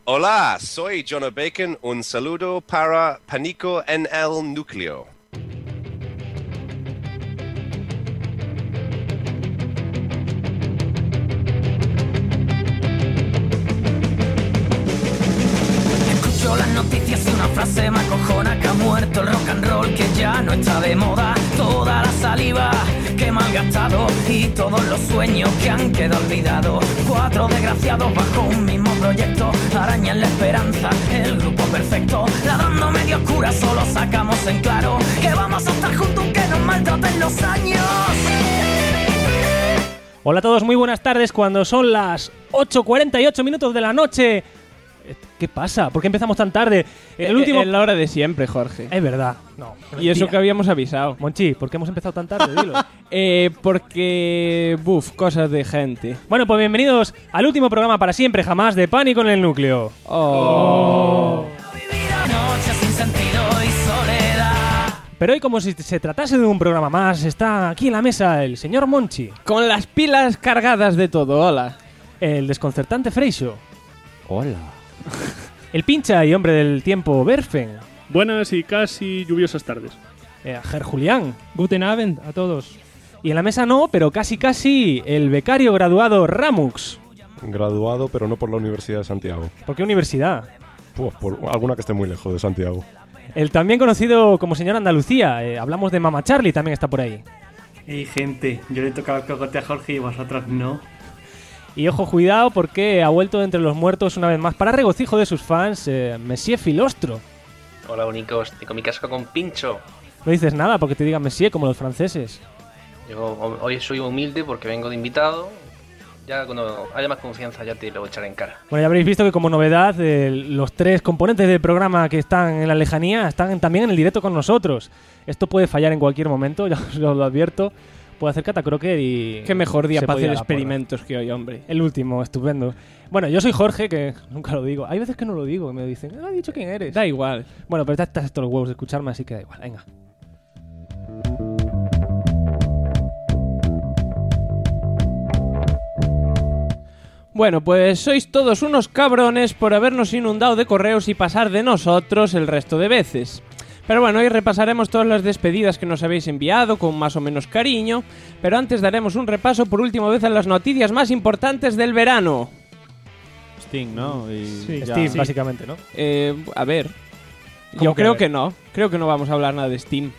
Hola, soy Jonah Bacon. Un saludo para Pánico en el Núcleo. Escucho las noticias y una frase me acojona: que ha muerto el rock and roll, que ya no está de moda. Toda la saliva que me han gastado y todos los sueños que han quedado olvidados. 4 desgraciados bajo un mismo proyecto arañan la esperanza, el grupo perfecto. La dando medio oscura solo sacamos en claro que vamos a estar juntos aunque nos maltraten los años. Hola a todos, muy buenas tardes cuando son las 8:48 minutos de la noche. ¿Qué pasa? ¿Por qué empezamos tan tarde? El último... Es la hora de siempre, Jorge. Es verdad. No. Y eso que habíamos avisado. Monchi, ¿por qué hemos empezado tan tarde? Dilo. Porque... cosas de gente. Bueno, pues bienvenidos al último programa para siempre jamás de Pánico en el Núcleo. Pero hoy, como si se tratase de un programa más, está aquí en la mesa el señor Monchi. Con las pilas cargadas de todo, hola. El desconcertante Freixo. Hola. El pincha y hombre del tiempo Berfen. Buenas y casi lluviosas tardes. Ger Julián. Guten Abend a todos. Y en la mesa no, pero casi, el becario graduado Ramux. Graduado, pero no por la Universidad de Santiago. ¿Por qué universidad? Pues por alguna que esté muy lejos de Santiago. El también conocido como señor Andalucía. Hablamos de Mama Charlie, también está por ahí. Hey gente, yo le he tocado el cogote a Jorge y vosotros no. Y ojo, cuidado, porque ha vuelto de entre los muertos una vez más para regocijo de sus fans, Monsieur Filostro. Hola, bonicos, tengo mi casco con pincho. No dices nada porque te digan Monsieur como los franceses. Yo hoy soy humilde porque vengo de invitado. Ya cuando haya más confianza ya te lo echaré en cara. Bueno, ya habréis visto que como novedad los 3 componentes del programa que están en la lejanía están también en el directo con nosotros. Esto puede fallar en cualquier momento, ya os lo advierto. Puede hacer catacroker y... Qué mejor día para hacer ir experimentos que hoy, hombre. El último, estupendo. Bueno, yo soy Jorge, que nunca lo digo. Hay veces que no lo digo, me dicen, ¿no has dicho quién eres? Da igual. Bueno, pero estás estos los huevos de escucharme, así que da igual, venga. Bueno, pues sois todos unos cabrones por habernos inundado de correos y pasar de nosotros el resto de veces. Pero bueno, hoy repasaremos todas las despedidas que nos habéis enviado con más o menos cariño, pero antes daremos un repaso por última vez a las noticias más importantes del verano. Sting, ¿no? Sí, Steam, básicamente, ¿no? A ver, yo creo que no. Creo que no vamos a hablar nada de Steam.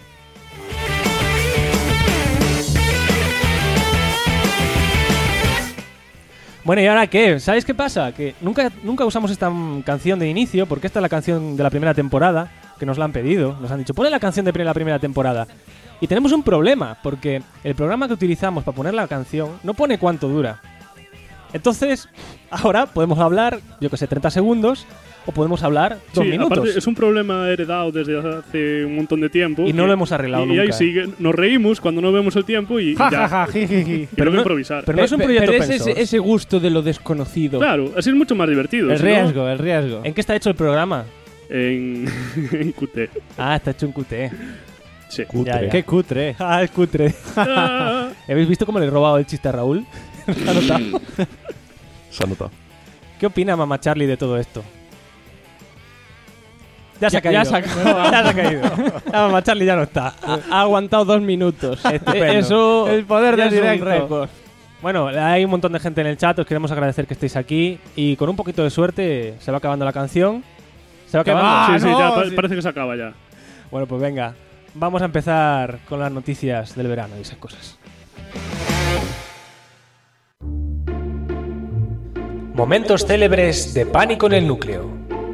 Bueno, ¿y ahora qué? ¿Sabéis qué pasa? Que nunca usamos esta canción de inicio, porque esta es la canción de la primera temporada, que nos la han pedido. Nos han dicho, ponle la canción de la primera temporada. Y tenemos un problema, porque el programa que utilizamos para poner la canción no pone cuánto dura. Entonces, ahora podemos hablar, yo que sé, 30 segundos, o podemos hablar 2 minutos. Aparte es un problema heredado desde hace un montón de tiempo. Y no lo hemos arreglado nunca. Y ahí sigue, nos reímos cuando no vemos el tiempo y ya. Pero no improvisar. Pero no es un proyecto pero es ese gusto de lo desconocido. Claro, así es mucho más divertido. El riesgo, el riesgo. ¿En qué está hecho el programa? En Qt. Ah, está hecho en Qt. Sí. Cutre. Ya. ¡Qué cutre! Ah, es cutre. ¿Habéis visto cómo le he robado el chiste a Raúl? ¿Se ha notado? Se ha notado. ¿Qué opina Mama Charlie de todo esto? Ya se ha caído. Ya se ha caído. Mama Charlie ya no está. Ha aguantado 2 minutos. Estupendo. Eso, el poder del directo. Récord. Bueno, hay un montón de gente en el chat. Os queremos agradecer que estéis aquí. Y con un poquito de suerte se va acabando la canción. Se va acabando. Sí, ya parece que se acaba ya. Bueno, pues venga. Vamos a empezar con las noticias del verano y esas cosas. Momentos célebres de Pánico en el Núcleo.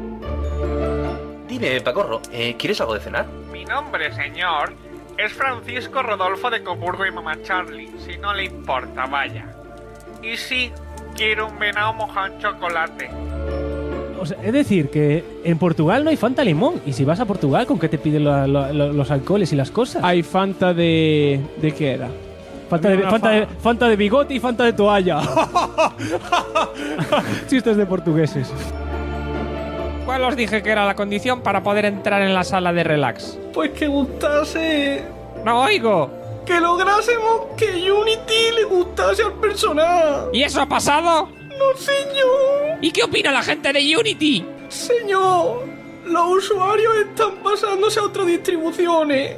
Dime, Pacorro, ¿quieres algo de cenar? Mi nombre, señor, es Francisco Rodolfo de Coburgo y Mama Charlie, si no le importa, vaya. Y sí, quiero un venado mojado en chocolate. O sea, es decir, que en Portugal no hay Fanta limón. Y si vas a Portugal, ¿con qué te piden los alcoholes y las cosas? Hay Fanta de... ¿De qué era? Fanta de bigote y Fanta de toalla. Chistes de portugueses. ¿Cuál os dije que era la condición para poder entrar en la sala de relax? Pues que gustase... ¡No oigo! Que lográsemos que Unity le gustase al personal. ¿Y eso ha pasado? No, señor. ¿Y qué opina la gente de Unity? Señor, los usuarios están pasándose a otras distribuciones.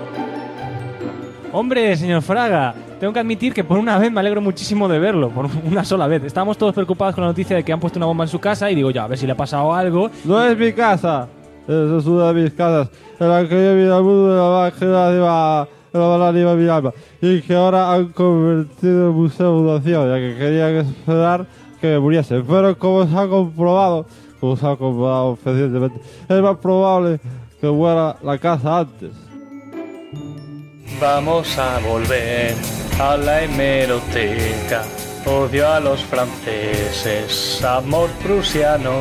Hombre, señor Fraga, tengo que admitir que por una vez me alegro muchísimo de verlo, por una sola vez. Estábamos todos preocupados con la noticia de que han puesto una bomba en su casa y digo, ya, a ver si le ha pasado algo. No es mi casa, es una de mis casas, en la que yo vine al mundo de la magia de la banana mi alma, y que ahora han convertido en museo de donación, ya que querían esperar que me muriese. Pero como se ha comprobado recientemente, es más probable que muera la casa antes. Vamos a volver a la hemeroteca. Odio a los franceses, amor prusiano.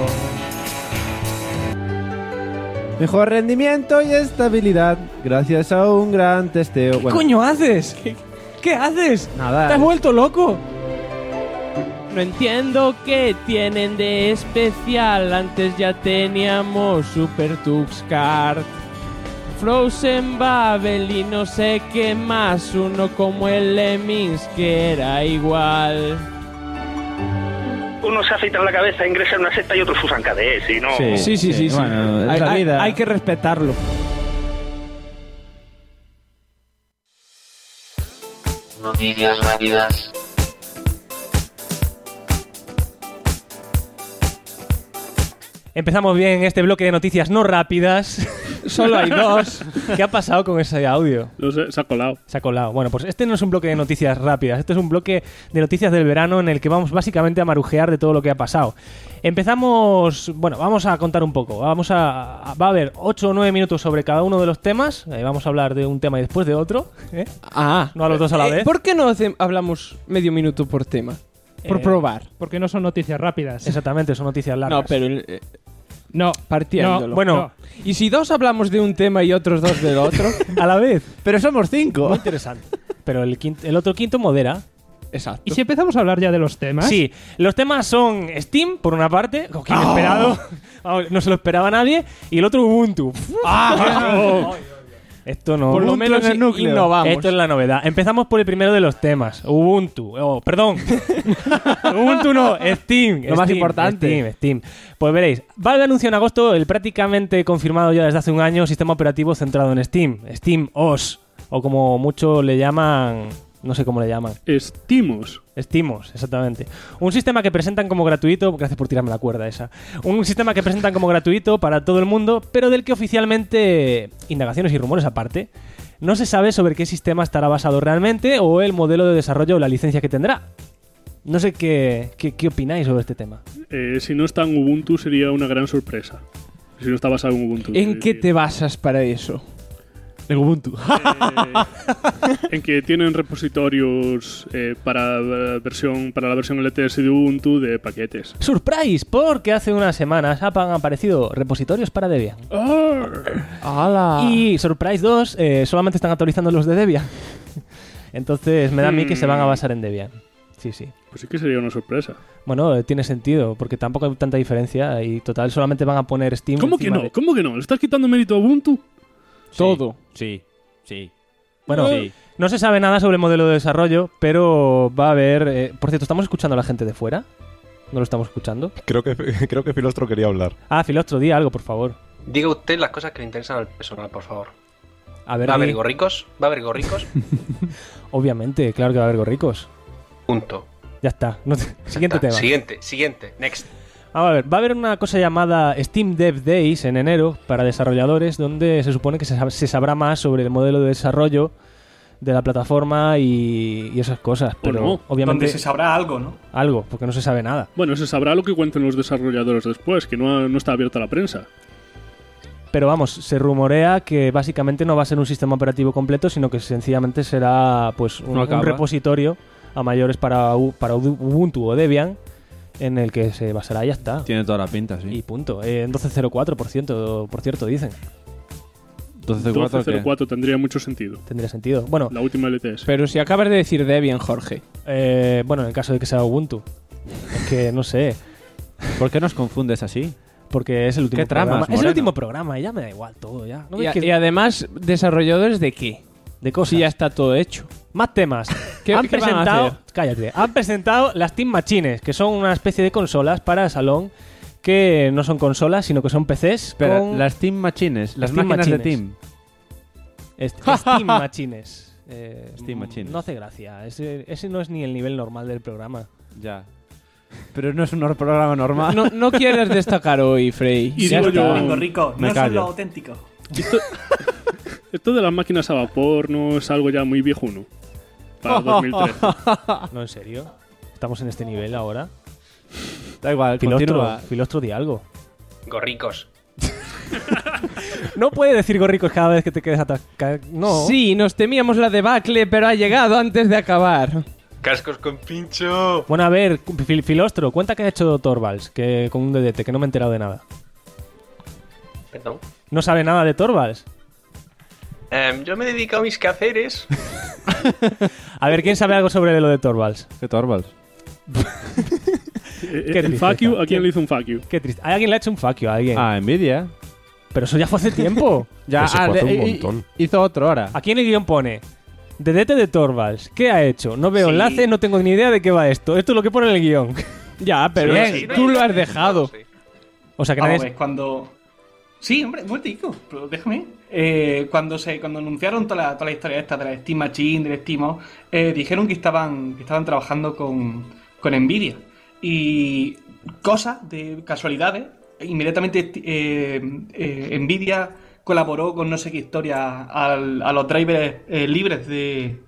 Mejor rendimiento y estabilidad gracias a un gran testeo. ¿Qué coño haces? ¿Qué haces? Nada. ¿Te has vuelto loco? No entiendo qué tienen de especial. Antes ya teníamos Super Tux Kart, Frozen Babel y no sé qué más. Uno como el Lemmings que era igual. Uno se afeita la cabeza, ingresa en una secta y otros usan KDS y no... Sí. Bueno, hay que respetarlo. Noticias rápidas. Empezamos bien este bloque de noticias no rápidas. Solo hay dos. ¿Qué ha pasado con ese audio? No sé, se ha colado. Se ha colado. Bueno, pues este no es un bloque de noticias rápidas. Este es un bloque de noticias del verano en el que vamos básicamente a marujear de todo lo que ha pasado. Empezamos... Bueno, vamos a contar un poco. Va a haber 8 o 9 minutos sobre cada uno de los temas. Vamos a hablar de un tema y después de otro. No a los dos a la vez. ¿Por qué no hablamos medio minuto por tema? Por probar. Porque no son noticias rápidas. Exactamente, son noticias largas. No, pero... No, partiéndolo. No, bueno, no. ¿Y si dos hablamos de un tema y otros dos del otro? A la vez. Pero somos 5. Muy interesante. Pero el otro quinto modera. Exacto. ¿Y si empezamos a hablar ya de los temas? Sí, los temas son Steam, por una parte, que inesperado. No se lo esperaba nadie. Y el otro Ubuntu. Esto no. Por lo menos innovamos. Esto es la novedad. Empezamos por el primero de los temas. Ubuntu. Perdón. Ubuntu no, Steam. Lo más importante. Steam. Pues veréis, Valve anunció en agosto el prácticamente confirmado ya desde hace un año sistema operativo centrado en Steam. Steam OS. O como muchos le llaman... No sé cómo le llaman. Steamos, exactamente. Un sistema que presentan como gratuito... Gracias por tirarme la cuerda esa. Un sistema que presentan como gratuito para todo el mundo, pero del que oficialmente, indagaciones y rumores aparte, no se sabe sobre qué sistema estará basado realmente o el modelo de desarrollo o la licencia que tendrá. No sé qué opináis sobre este tema. Si no está en Ubuntu sería una gran sorpresa. Si no está basado en Ubuntu. ¿En qué te basas para eso? En Ubuntu. En que tienen repositorios para la versión LTS de Ubuntu de paquetes. ¡Surprise! Porque hace unas semanas han aparecido repositorios para Debian. ¡Hala! Y Surprise 2 solamente están actualizando los de Debian. Entonces me da a mí que se van a basar en Debian. Sí. Pues sí que sería una sorpresa. Bueno, tiene sentido, porque tampoco hay tanta diferencia y total solamente van a poner Steam. ¿Cómo que no? ¿Cómo que no? ¿Le estás quitando mérito a Ubuntu? Todo. Sí. Bueno, no se sabe nada sobre el modelo de desarrollo, pero va a haber... por cierto, ¿estamos escuchando a la gente de fuera? ¿No lo estamos escuchando? Creo que Filostro quería hablar. Filostro, di algo, por favor. Diga usted las cosas que le interesan al personal, por favor. A ver, ¿Va a haber gorricos? Obviamente, claro que va a haber gorricos. Punto. Ya está. Siguiente tema. Siguiente. Next. A ver, va a haber una cosa llamada Steam Dev Days en enero para desarrolladores, donde se supone que se sabrá más sobre el modelo de desarrollo de la plataforma y esas cosas. Pero obviamente... Donde se sabrá algo, ¿no? Algo, porque no se sabe nada. Bueno, se sabrá lo que cuenten los desarrolladores después, que no está abierta a la prensa. Pero vamos, se rumorea que básicamente no va a ser un sistema operativo completo, sino que sencillamente será pues un repositorio a mayores para Ubuntu o Debian, en el que se basará y ya está. Tiene toda la pinta, sí. Y punto. 12.04%, por cierto, dicen. 12.04 tendría mucho sentido. Tendría sentido. Bueno, la última LTS. Pero si acabas de decir Debian, Jorge. Bueno, en el caso de que sea Ubuntu. Es que no sé. ¿Por qué nos confundes así? Porque es el último programa. Es el último programa y ya me da igual todo ya. ¿No y además, ¿desarrolladores de qué? de cosas. Sí, ya está todo hecho. Más temas. ¿Qué van a hacer? Cállate. Han presentado las Steam Machines, que son una especie de consolas para el salón que no son consolas, sino que son PCs. Pero con las Steam Machines, las Steam máquinas Machines. de Team. Steam Machines. Steam Machines. No hace gracia. Ese no es ni el nivel normal del programa. Ya. Pero no es un programa normal. No quieres destacar hoy, Frey. Y Ya digo está. yo, Vengo rico, Me no callo. son lo auténtico. esto de las máquinas a vapor no es algo ya muy viejuno. Para 2013. No, en serio. Estamos en este nivel ahora. Da igual, continúa. Filostro, di algo. Gorricos. No puede decir gorricos cada vez que te quedes atascado. No. Sí, nos temíamos la debacle, pero ha llegado antes de acabar. Cascos con pincho. Bueno, a ver, Filostro, cuenta que ha hecho Torvalds que con un DDT, que no me he enterado de nada. Perdón. ¿No sabe nada de Torvalds? Yo me he dedicado a mis quehaceres. A ver, ¿quién sabe algo sobre lo de Torvalds? ¿Qué Torvalds? Qué ¿El tristeza. fuck you? ¿A quién le hizo un fuck you? Qué triste. ¿Alguien le ha hecho un fuck you a alguien? Ah, Nvidia. Pero eso ya fue hace tiempo. Ya, Ese fue hace un montón. Hizo otro ahora. Aquí en el guión pone DDT de Torvalds. ¿Qué ha hecho? No veo Sí. enlace, no tengo ni idea de qué va esto. Esto es lo que pone en el guión. Ya, pero Sí, tú lo has dejado. Sí. O sea que Vamos a nadie... ver, cuando... Sí, hombre, un momentico, pero déjame. Cuando anunciaron toda la historia esta de la Steam Machine, del Steam, dijeron que estaban trabajando con Nvidia. Y cosas de casualidades, inmediatamente Nvidia colaboró con no sé qué historia a los drivers libres de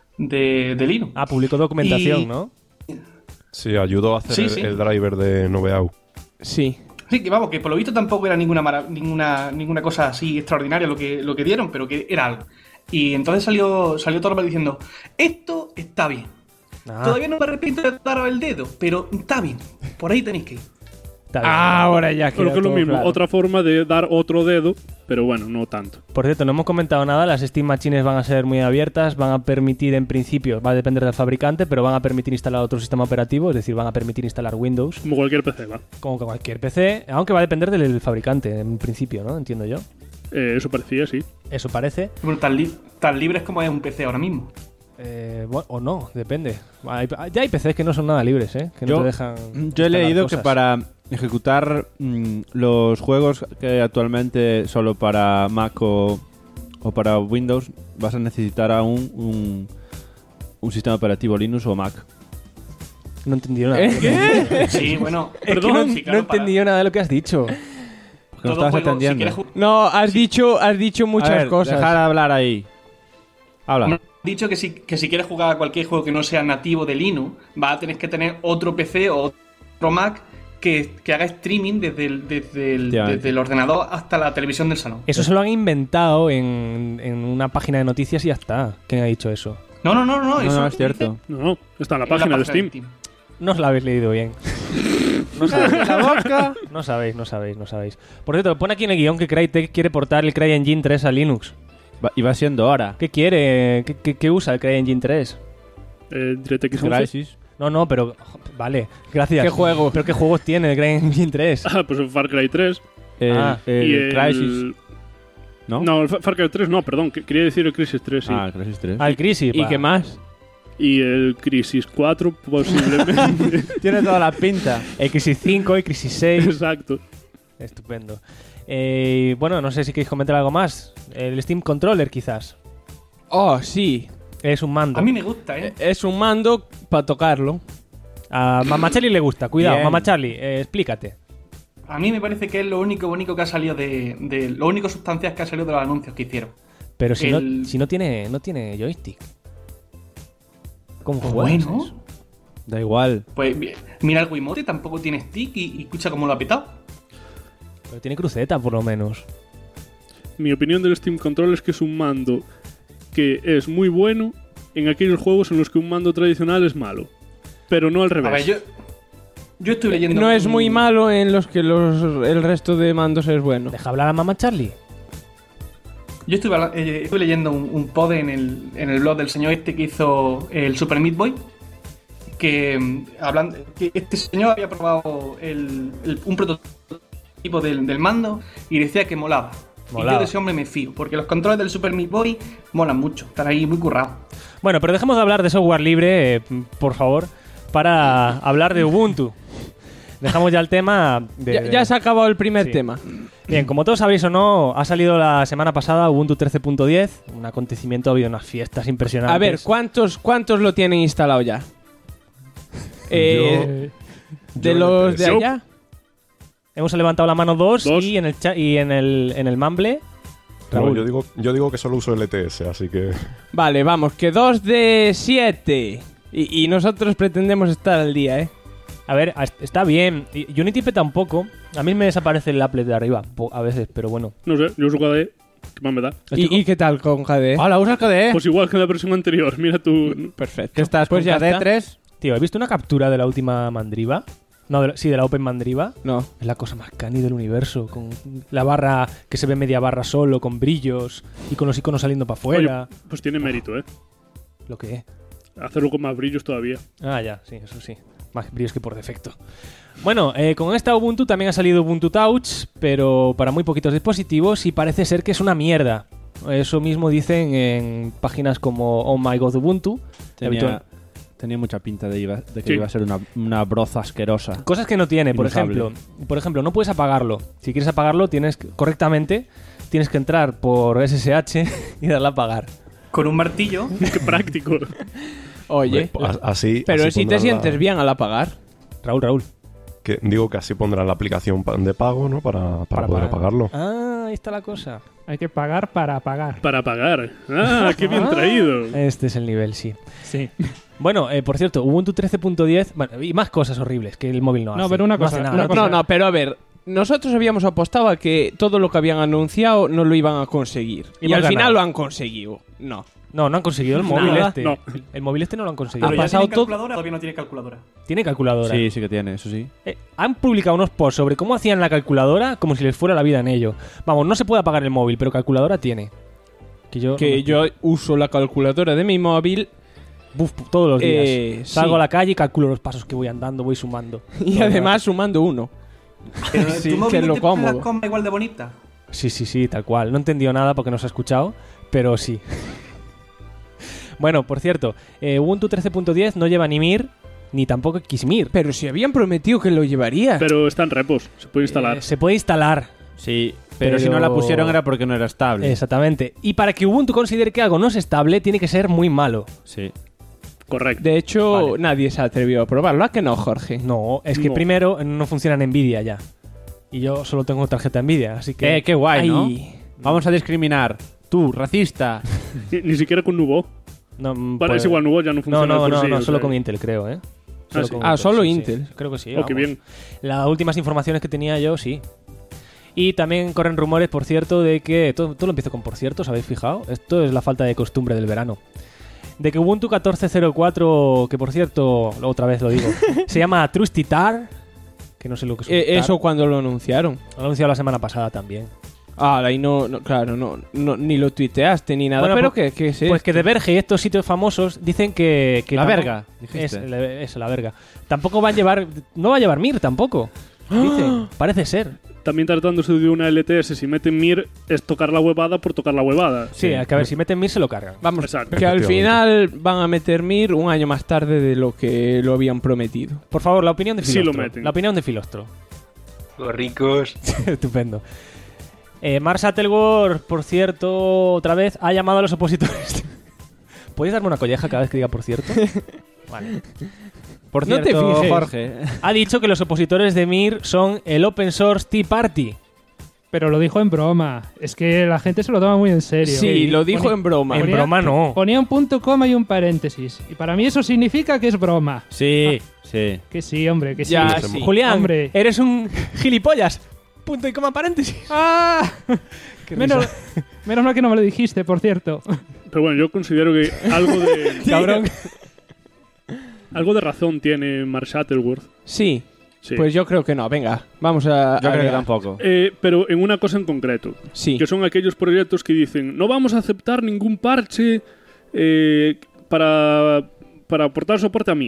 Linux. Ah, publicó documentación, Y- ¿no? Sí, ayudó a hacer Sí, el, sí. el driver de Noveau. Sí. Sí, que vamos, que por lo visto tampoco era ninguna cosa así extraordinaria lo que dieron, pero que era algo. Y entonces salió Torvald diciendo, esto está bien. Ah, Todavía no me arrepiento de daros el dedo, pero está bien. Por ahí tenéis que ir. está bien. Ahora ya Creo queda que es lo todo mismo, claro. otra forma de dar otro dedo, pero bueno, no tanto. Por cierto, no hemos comentado nada. Las Steam Machines van a ser muy abiertas. Van a permitir, en principio, va a depender del fabricante, pero van a permitir instalar otro sistema operativo. Es decir, van a permitir instalar Windows, Como cualquier PC, va. como que cualquier PC. Aunque va a depender del fabricante, en principio, ¿no? Entiendo yo. Eso parecía, sí. Eso parece. Bueno, tan libres como es un PC ahora mismo. Bueno, o no, depende. Ya hay PCs que no son nada libres, ¿eh? Que no te dejan. Yo he instalar leído cosas. que para ejecutar los juegos que hay actualmente solo para Mac o para Windows vas a necesitar aún un sistema operativo Linux o Mac. No he entendido nada. Sí, bueno. Es que no he entendido nada de lo que has dicho. Porque no estabas atendiendo. No, has dicho muchas A ver, cosas. Deja de hablar ahí. Habla. Me han dicho que si quieres jugar a cualquier juego que no sea nativo de Linux, vas a tener que tener otro PC o otro Mac que haga streaming desde el ordenador hasta la televisión del salón. Eso se lo han inventado en una página de noticias y ya está. ¿Quién ha dicho eso? No, eso es cierto. No, está en la en la página de Steam. No os la habéis leído bien. No sabéis. La boca. No sabéis. Por cierto, pone aquí en el guión que Crytek quiere portar el CryEngine 3 a Linux. Y va siendo hora. ¿Qué quiere? ¿Qué usa el CryEngine 3? DirectX 11. Crysis. No, pero... Vale, gracias. ¿Qué juego? ¿Pero qué juegos tiene el CryEngine 3? Ah, pues el Far Cry 3. El Crysis. ¿No? No, el Far Cry 3 no, perdón. Quería decir el Crisis 3, sí. Ah, el Crysis 3. Al Crisis. ¿Y qué más? Y el Crisis 4 posiblemente. Tiene toda la pinta. El Crisis 5, el Crisis 6. Exacto. Estupendo. Bueno, no sé si queréis comentar algo más. El Steam Controller, quizás. Oh, sí. Es un mando. A mí me gusta, ¿eh? Es un mando para tocarlo. A Mama Charlie le gusta. Cuidado, Bien. Mama Charlie, explícate. A mí me parece que es lo único bonito que ha salido de lo único sustancias que ha salido de los anuncios que hicieron. Pero si El- no tiene joystick. ¿Cómo juegas Bueno, eso? Da igual. pues mira el Wiimote, tampoco tiene stick y escucha cómo lo ha petado. Pero tiene cruceta, por lo menos. Mi opinión del Steam Control es que es un mando que es muy bueno en aquellos juegos en los que un mando tradicional es malo. Pero no al A ver, revés. yo estoy leyendo... No es muy malo en los que el resto de mandos es bueno. ¿Deja hablar a Mama Charlie? Yo estuve leyendo un pod en el blog del señor este que hizo el Super Meat Boy, que este señor había probado un prototipo del mando y decía que molaba. Y yo Molaba. de ese hombre me fío, porque los controles del Super Meat Boy molan mucho. Están ahí muy currados. Bueno, pero dejemos de hablar de software libre, por favor, para hablar de Ubuntu. Dejamos ya el tema de... Ya se ha acabado el primer tema. Bien, como todos sabéis o no, ha salido la semana pasada Ubuntu 13.10, un acontecimiento, ha habido unas fiestas impresionantes. A ver, ¿cuántos lo tienen instalado ya? De los de allá. Hemos levantado la mano dos. Y en el y en el Mumble, Raúl. No, yo digo que solo uso LTS, así que... Vale, vamos, que 2 de 7. Y nosotros pretendemos estar al día, ¿eh? A ver, está bien. Y Unity peta un poco. A mí me desaparece el applet de arriba a veces, pero bueno. No sé, yo uso KDE. ¿Qué más me da? ¿Y qué tal con KDE? Hola, ¿usas KDE? Pues igual que en la versión anterior. Mira tú. Perfecto. ¿Qué estás Pues con ya KDE está. 3? Tío, ¿he visto una captura de la última Mandriva? No, de la Open Mandriva. No. Es la cosa más cani del universo. Con la barra que se ve media barra solo, con brillos y con los iconos saliendo para afuera. Oye, pues tiene mérito, ¿eh? ¿Lo que es? Hacerlo con más brillos todavía. Ah, ya, sí, eso sí. Más brillos que por defecto. Bueno, con esta Ubuntu también ha salido Ubuntu Touch, pero para muy poquitos dispositivos y parece ser que es una mierda. Eso mismo dicen en páginas como Oh My God Ubuntu. Tenía mucha pinta de que Sí. iba a ser una broza asquerosa. Cosas que no tiene, por Inusable. ejemplo, no puedes apagarlo. Si quieres apagarlo, correctamente tienes que entrar por SSH y darle a apagar. Con un martillo. Qué práctico. Oye, Así, pero así si te pondrán sientes bien al apagar. Raúl. Digo que así pondrán la aplicación de pago, ¿no? Para poder pagar. apagarlo. Ah, ahí está la cosa. Hay que pagar para pagar. Para pagar. Ah, qué bien traído. Este es el nivel, sí. Sí. Bueno, por cierto, Ubuntu 13.10, bueno, y más cosas horribles que el móvil no hace. No, pero una No cosa, hace nada. una cosa. No, pero a ver, nosotros habíamos apostado a que todo lo que habían anunciado no lo iban a conseguir. Y Y hemos al final ganado. lo han conseguido. No. No han conseguido el móvil Nada. este. No. El móvil este no lo han conseguido. ¿Pero Ha ya tiene pasado todo. calculadora o todavía no tiene calculadora? Tiene calculadora. Sí, sí que tiene, eso sí. Han publicado unos posts sobre cómo hacían la calculadora como si les fuera la vida en ello. Vamos, no se puede apagar el móvil, pero calculadora tiene. Que yo uso la calculadora de mi móvil. Todos los días. Salgo sí. a la calle y calculo los pasos que voy andando, voy sumando. Y además sumando uno. Pero Sí, tu móvil que es no lo te pone cómodo. la coma igual de bonita. Sí, tal cual. No he entendido nada porque no se ha escuchado, pero sí. Bueno, por cierto, Ubuntu 13.10 no lleva ni Mir, ni tampoco Xmir. Pero si habían prometido que lo llevaría. Pero está en repos. Se puede instalar. Se puede instalar. Sí, pero si no la pusieron era porque no era estable. Exactamente. Y para que Ubuntu considere que algo no es estable, tiene que ser muy malo. Sí. Correcto. De hecho, Vale. nadie se atrevió a probarlo. ¿A que no, Jorge? No, es que No. primero no funciona en Nvidia ya. Y yo solo tengo tarjeta Nvidia, así que... Qué guay, ¿no? Ay. Vamos a discriminar. Tú, racista. Ni siquiera con Nuvo. No, Vale, es igual, Nuvo ya no funciona. No, por sí, o solo sea. con Intel, creo, ¿eh? sí. con Solo sí, Intel. sí. Creo que sí. Oh, qué vamos. bien. Las últimas informaciones que tenía yo, sí. Y también corren rumores, por cierto, de que... Todo lo empiezo con por cierto, ¿os habéis fijado? Esto es la falta de costumbre del verano. De que Ubuntu 14.04, que por cierto, otra vez lo digo, se llama Trustitar, que no sé lo que es un tar. Eso cuando lo anunciaron. Lo anunciado la semana pasada también. Ahí no, claro, no, ni lo tuiteaste ni nada. Bueno, pero pues- ¿qué es Pues que esto? de Verge y estos sitios famosos dicen que La tampoco- verga, dijiste. Eso, la verga. Tampoco va a llevar... No va a llevar Mir tampoco. Dicen, parece ser. También tratándose de una LTS, si meten Mir, es tocar la huevada por tocar la huevada. Sí, que a ver, si meten Mir se lo cargan. Vamos, Exacto. que al final van a meter Mir un año más tarde de lo que lo habían prometido. Por favor, la opinión de Sí Filostro. lo meten. La opinión de Filostro. Los ricos. Estupendo. Mark Shuttleworth, por cierto, otra vez, ha llamado a los opositores. ¿Podéis darme una colleja cada vez que diga por cierto? Vale. Por No te cierto, fijes. Jorge. Ha dicho que los opositores de Mir son el Open Source Tea Party. Pero lo dijo en broma. Es que la gente se lo toma muy en serio. Sí, lo dijo Ponía- en broma. En broma no. Ponía un punto coma y un paréntesis. Y para mí eso significa que es broma. Sí, sí. Que sí, hombre, que sí. Ya, sí. Julián, Hombre. eres un gilipollas. Punto y coma paréntesis. ¡Ah! Qué Menos, risa. menos mal que no me lo dijiste, por cierto. Pero bueno, yo considero que algo de... Cabrón. algo de razón tiene Mark Shuttleworth. Sí. Sí. Pues yo creo que no. Venga, vamos a... Yo a creo que ver. tampoco. Pero en una cosa en concreto. Sí. Que son aquellos proyectos que dicen no vamos a aceptar ningún parche para aportar soporte a Mir.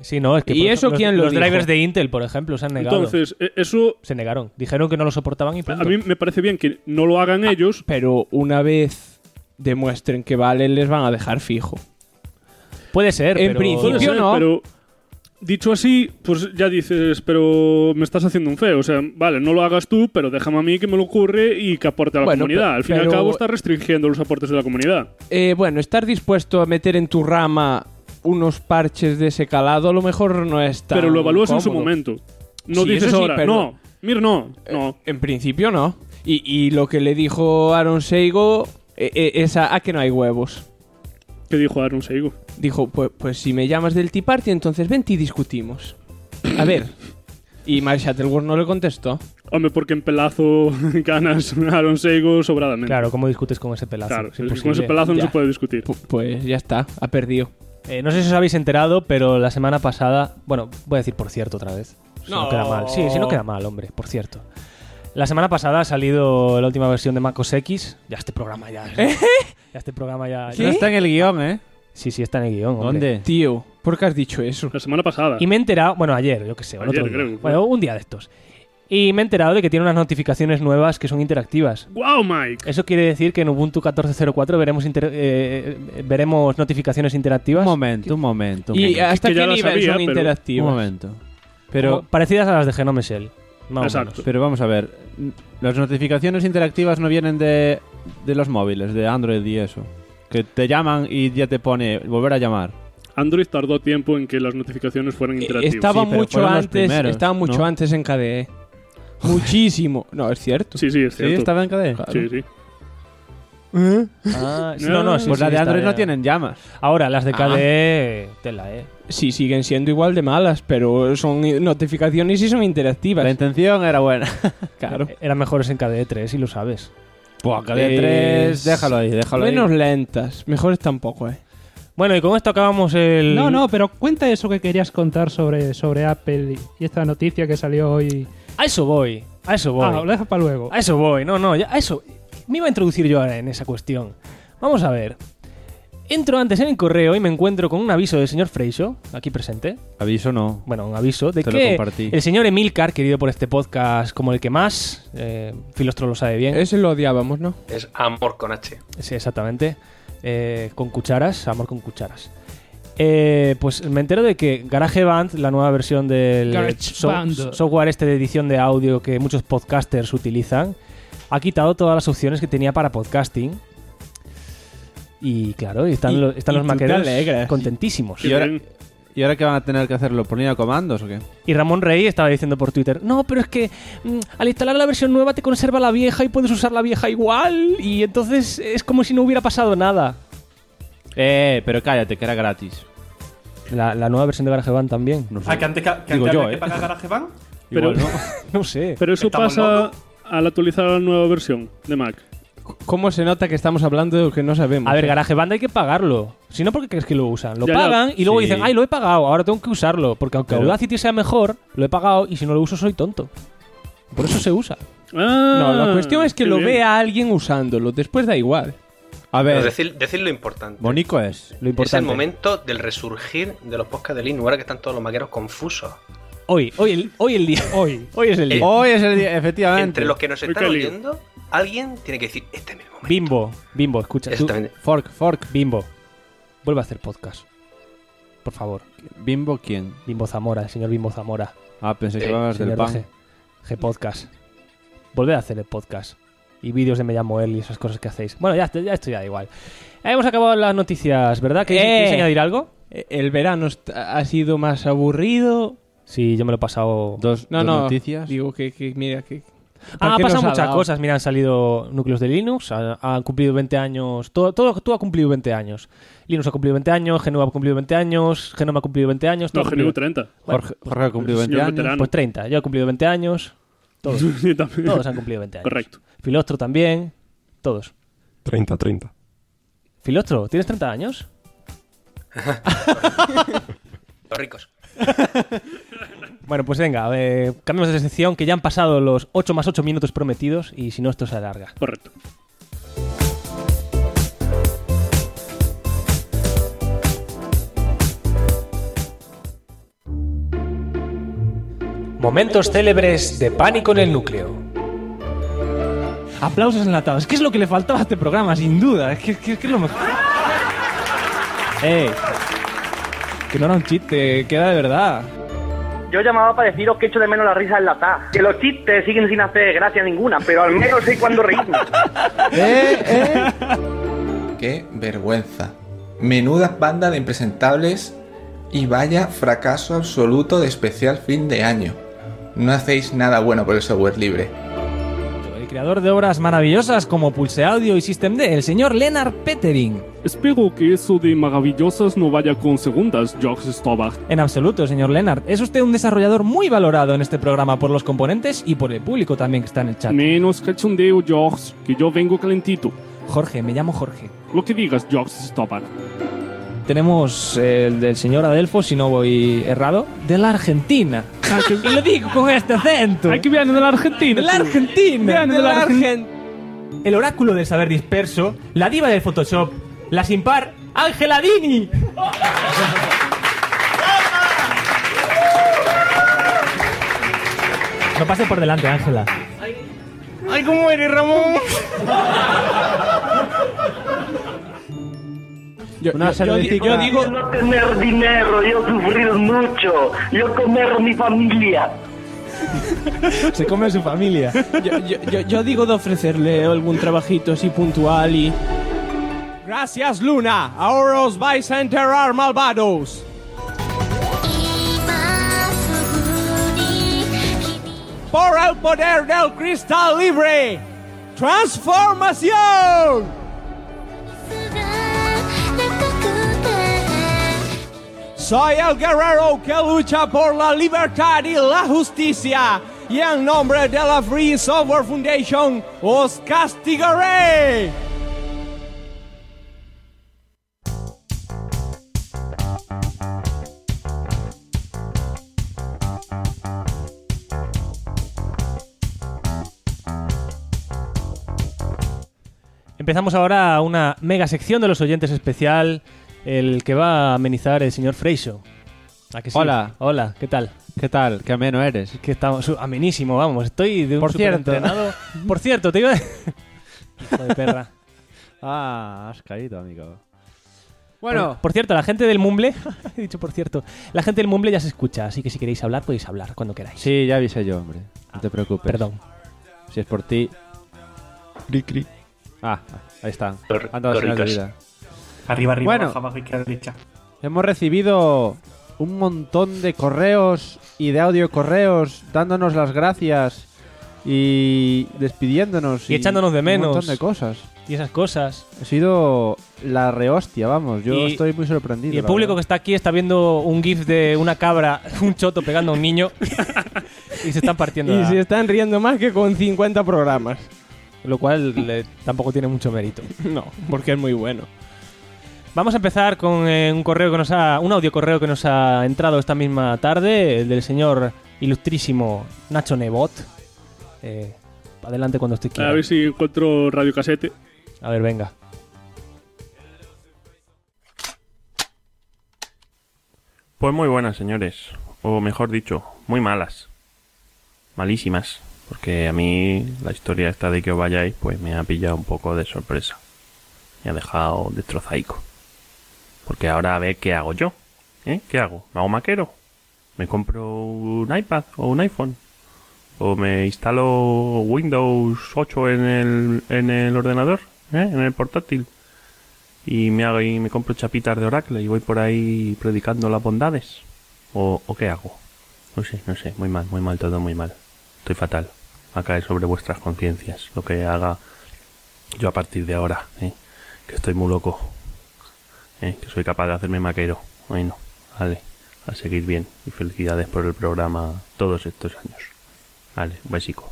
Sí, no, es que ¿Y por eso ejemplo, quién lo los dijo? drivers de Intel, por ejemplo, se han negado. Entonces, eso Se negaron. Dijeron que no lo soportaban y punto. a mí me parece bien que no lo hagan ellos. Pero una vez demuestren que vale, les van a dejar fijo. Puede ser, En pero... principio Puede ser, no. pero dicho así, pues ya dices, pero me estás haciendo un feo. O sea, vale, no lo hagas tú, pero déjame a mí que me lo ocurre y que aporte a la Bueno, comunidad. Al fin y al pero- cabo estás restringiendo los aportes de la comunidad. Bueno, estar dispuesto a meter en tu rama unos parches de ese calado a lo mejor no es tan Pero lo evalúas en su cómodo. momento. No Sí, dices eso sí, ahora, pero- no, Mir, no. En principio no. Y lo que le dijo Aaron Seigo es a que no hay huevos. ¿Qué dijo Aaron Seigo? Dijo, pues si me llamas del Tea Party, entonces vente y discutimos. A ver. Y Mark Shuttleworth no le contestó. Hombre, porque en pelazo ganas a Aaron Seigo sobradamente. Claro, ¿cómo discutes con ese pelazo? Claro, Es con imposible. ese pelazo no Ya. se puede discutir. Pues ya está, ha perdido. No sé si os habéis enterado, pero la semana pasada... Bueno, voy a decir por cierto otra vez. Si no queda mal. Sí, si no queda mal, hombre, por cierto. La semana pasada ha salido la última versión de MacOS X. Ya este programa ya... Ya este programa ya... No está en el guión, ¿eh? Sí, está en el guión, hombre. ¿Dónde? Tío, ¿por qué has dicho eso? La semana pasada. Y me he enterado... Bueno, ayer, yo qué sé. o el Ayer, otro día. creo. Bueno, un día de estos. Y me he enterado de que tiene unas notificaciones nuevas que son interactivas. ¡Wow, Mike! Eso quiere decir que en Ubuntu 14.04 veremos notificaciones interactivas. Un momento. ¿Y hasta que ya qué lo nivel sabía, son pero- interactivas? Un momento. Pero, parecidas a las de Genome Shell. Más o Exacto. menos. pero vamos a ver. Las notificaciones interactivas no vienen de los móviles, de Android y eso. Que te llaman y ya te pone volver a llamar. Android tardó tiempo en que las notificaciones fueran interactivas. Estaba Sí, pero mucho fueron los antes, primeros, estaba mucho ¿no? antes en KDE. Muchísimo. No, es cierto. Sí, es ¿Sí? cierto. ¿Estaba en KDE? Claro. Sí, sí. Ah, sí, no, sí, Pues sí, la de está Android ya. no tienen llamas. Ahora, las de Ah. KDE, tela, Sí, siguen siendo igual de malas, pero son notificaciones y son interactivas. La intención era buena. Claro. Eran mejores en KDE 3 y lo sabes. Buah, KDE 3, déjalo ahí, déjalo Menos ahí. lentas. Mejores tampoco, Bueno, y con esto acabamos el... No, pero cuenta eso que querías contar sobre Apple y esta noticia que salió hoy. A eso voy. Lo dejas para luego. A eso voy. No, ya, a eso... Me iba a introducir yo ahora en esa cuestión. Vamos a ver. Entro antes en el correo y me encuentro con un aviso del señor Freixo, aquí presente. Aviso no. Bueno, un aviso de Te lo que compartí. el señor Emilcar, querido por este podcast como el que más, Filostro lo sabe bien. Ese lo odiábamos, ¿no? Es amor con H. Sí, exactamente. Con cucharas, amor con cucharas. Pues me entero de que GarageBand, la nueva versión del GarageBand. software este de edición de audio que muchos podcasters utilizan, ha quitado todas las opciones que tenía para podcasting. Y claro, están los tú te maqueros alegras. contentísimos. ¿Y ahora qué van a tener que hacerlo? ¿Poner a comandos o qué? Y Ramón Rey estaba diciendo por Twitter, no, pero es que al instalar la versión nueva te conserva la vieja y puedes usar la vieja igual. Y entonces es como si no hubiera pasado nada. Pero cállate, que era gratis. La nueva versión de GarageBand también. No sé. Ah, que antes, que Digo antes yo, había que pagar GarageBand. Pero, Igual, ¿no? No sé. pero eso Estamos pasa locos. al actualizar la nueva versión de Mac. ¿Cómo se nota que estamos hablando de lo que no sabemos? A ver, GarageBand hay que pagarlo. Si no, ¿por qué crees que lo usan? Lo Ya, ya. pagan y luego Sí. dicen, ay, lo he pagado, ahora tengo que usarlo. Porque aunque Pero- Audacity sea mejor, lo he pagado y si no lo uso soy tonto. Por eso se usa. Ah, No, la cuestión es que qué lo bien. vea alguien usándolo. Después da igual. A Pero ver, decir lo importante. Bonico es. Lo Es importante. el momento del resurgir de los podcasts de Linux, ahora que están todos los maqueros confusos. Hoy el día. Hoy. Hoy es el día. Hoy es el día, efectivamente. Entre los que nos Uy, están qué lío. oyendo, alguien tiene que decir, este es mi momento. Bimbo, escucha. tú- Exactamente. Fork. Bimbo, vuelve a hacer podcast. Por favor. ¿Bimbo quién? Bimbo Zamora, el señor Bimbo Zamora. Ah, pensé que hablabas del Señor pan. G Podcast. Volved a hacer el podcast. Y vídeos de Me llamo él y esas cosas que hacéis. Bueno, ya esto ya da igual. Hemos acabado las noticias, ¿verdad? ¿Queréis añadir algo? El verano ha sido más aburrido. Sí, yo me lo he pasado. Dos No, no. noticias. Digo que mira, que. Han ¿qué pasado nos ha muchas dado? cosas. Mira, han salido núcleos de Linux, han cumplido 20 años. Todo ha cumplido 20 años. Linux ha cumplido 20 años, GNU ha cumplido 20 años, Genome ha cumplido 20 años. todo No, ha cumplido- GNU 30. Jorge ha cumplido 20 Señor años. veterano. Pues 30. Yo he cumplido 20 años. Todos. Sí, también. Todos han cumplido 20 años. Correcto. Filostro también. Todos. 30. Filostro, ¿tienes 30 años? Los ricos. Bueno, pues venga, cambiamos de sección que ya han pasado los 8 más 8 minutos prometidos y si no esto se alarga. Correcto. Momentos célebres de Pánico en el Núcleo. Aplausos enlatados. Es que es lo que le faltaba a este programa, sin duda. Es que es lo mejor. Que no era un chiste, que era de verdad. Yo llamaba para deciros que echo de menos la risa enlatada. Que los chistes siguen sin hacer gracia ninguna, pero al menos sé cuándo reírme. Qué vergüenza. Menuda banda de impresentables y vaya fracaso absoluto de especial fin de año. No hacéis nada bueno por el software libre. El creador de obras maravillosas como Pulse Audio y System D, el señor Lennart Petering. Espero que eso de maravillosas no vaya con segundas, Jox Stobach. En absoluto, señor Lennart. Es usted un desarrollador muy valorado en este programa por los componentes y por el público también que está en el chat. Menos cachondeo, Jox, que yo vengo calentito. Jorge, me llamo Jorge. Lo que digas, Jox Stobach. Tenemos el del señor Adelfo, si no voy errado, de la Argentina. Y lo digo con este acento. Ay, que viene de la Argentina. De la Argentina. Viene de la Argentina. El oráculo del saber disperso, la diva del Photoshop, la sin par, Ángela Dini. No pase por delante, Ángela. Ay, ¿cómo eres, Ramón? Yo digo no tener dinero, yo sufrir mucho, yo comer mi familia. Se come a su familia. Yo digo de ofrecerle algún trabajito así puntual y... Gracias, Luna. Ahora os vais a enterrar, malvados. Por el poder del cristal libre. ¡Transformación! Soy el guerrero que lucha por la libertad y la justicia. Y en nombre de la Free Software Foundation, os castigaré. Empezamos ahora una mega sección de los oyentes especial, el que va a amenizar el señor Freixo. ¿A que sí? Hola. Hola, ¿qué tal? ¿Qué tal? Qué ameno eres. Que estamos amenísimo, vamos. Estoy de un superentrenado. Por cierto, te iba a... Hijo de perra. Has caído, amigo. Bueno. Por cierto, la gente del Mumble... He dicho por cierto. La gente del Mumble ya se escucha, así que si queréis hablar, podéis hablar cuando queráis. Sí, ya avisé yo, hombre. No te preocupes. Perdón. Si es por ti... Cri. Ahí está. Anda, señal de vida. Arriba, bueno, abajo, izquierda, derecha. Hemos recibido un montón de correos y de audio correos dándonos las gracias y despidiéndonos y echándonos de menos. Un montón de cosas. Y esas cosas. Ha sido la rehostia, vamos. Yo estoy muy sorprendido. Y el público que está aquí está viendo un gif de una cabra, un choto pegando a un niño y se están partiendo. Y se están riendo más que con 50 programas. Lo cual tampoco tiene mucho mérito. No, porque es muy bueno. Vamos a empezar con un audio correo que nos ha entrado esta misma tarde, el del señor ilustrísimo Nacho Nebot. Adelante cuando esté quiera. A ver si encuentro radiocasete. A ver, venga. Pues muy buenas, señores. O mejor dicho, muy malas. Malísimas. Porque a mí la historia esta de que os vayáis pues me ha pillado un poco de sorpresa. Me ha dejado destrozaico. Porque ahora a ver qué hago yo. ¿Qué hago? ¿Me hago maquero? ¿Me compro un iPad o un iPhone? ¿O me instalo Windows 8 en el ordenador? ¿En el portátil? Y me compro chapitas de Oracle y voy por ahí predicando las bondades. ¿O qué hago? No sé. Muy mal todo, muy mal. Estoy fatal. Va a caer sobre vuestras conciencias lo que haga yo a partir de ahora, que estoy muy loco, que soy capaz de hacerme maquero. Bueno, vale, a seguir bien y felicidades por el programa todos estos años. Vale, un besico.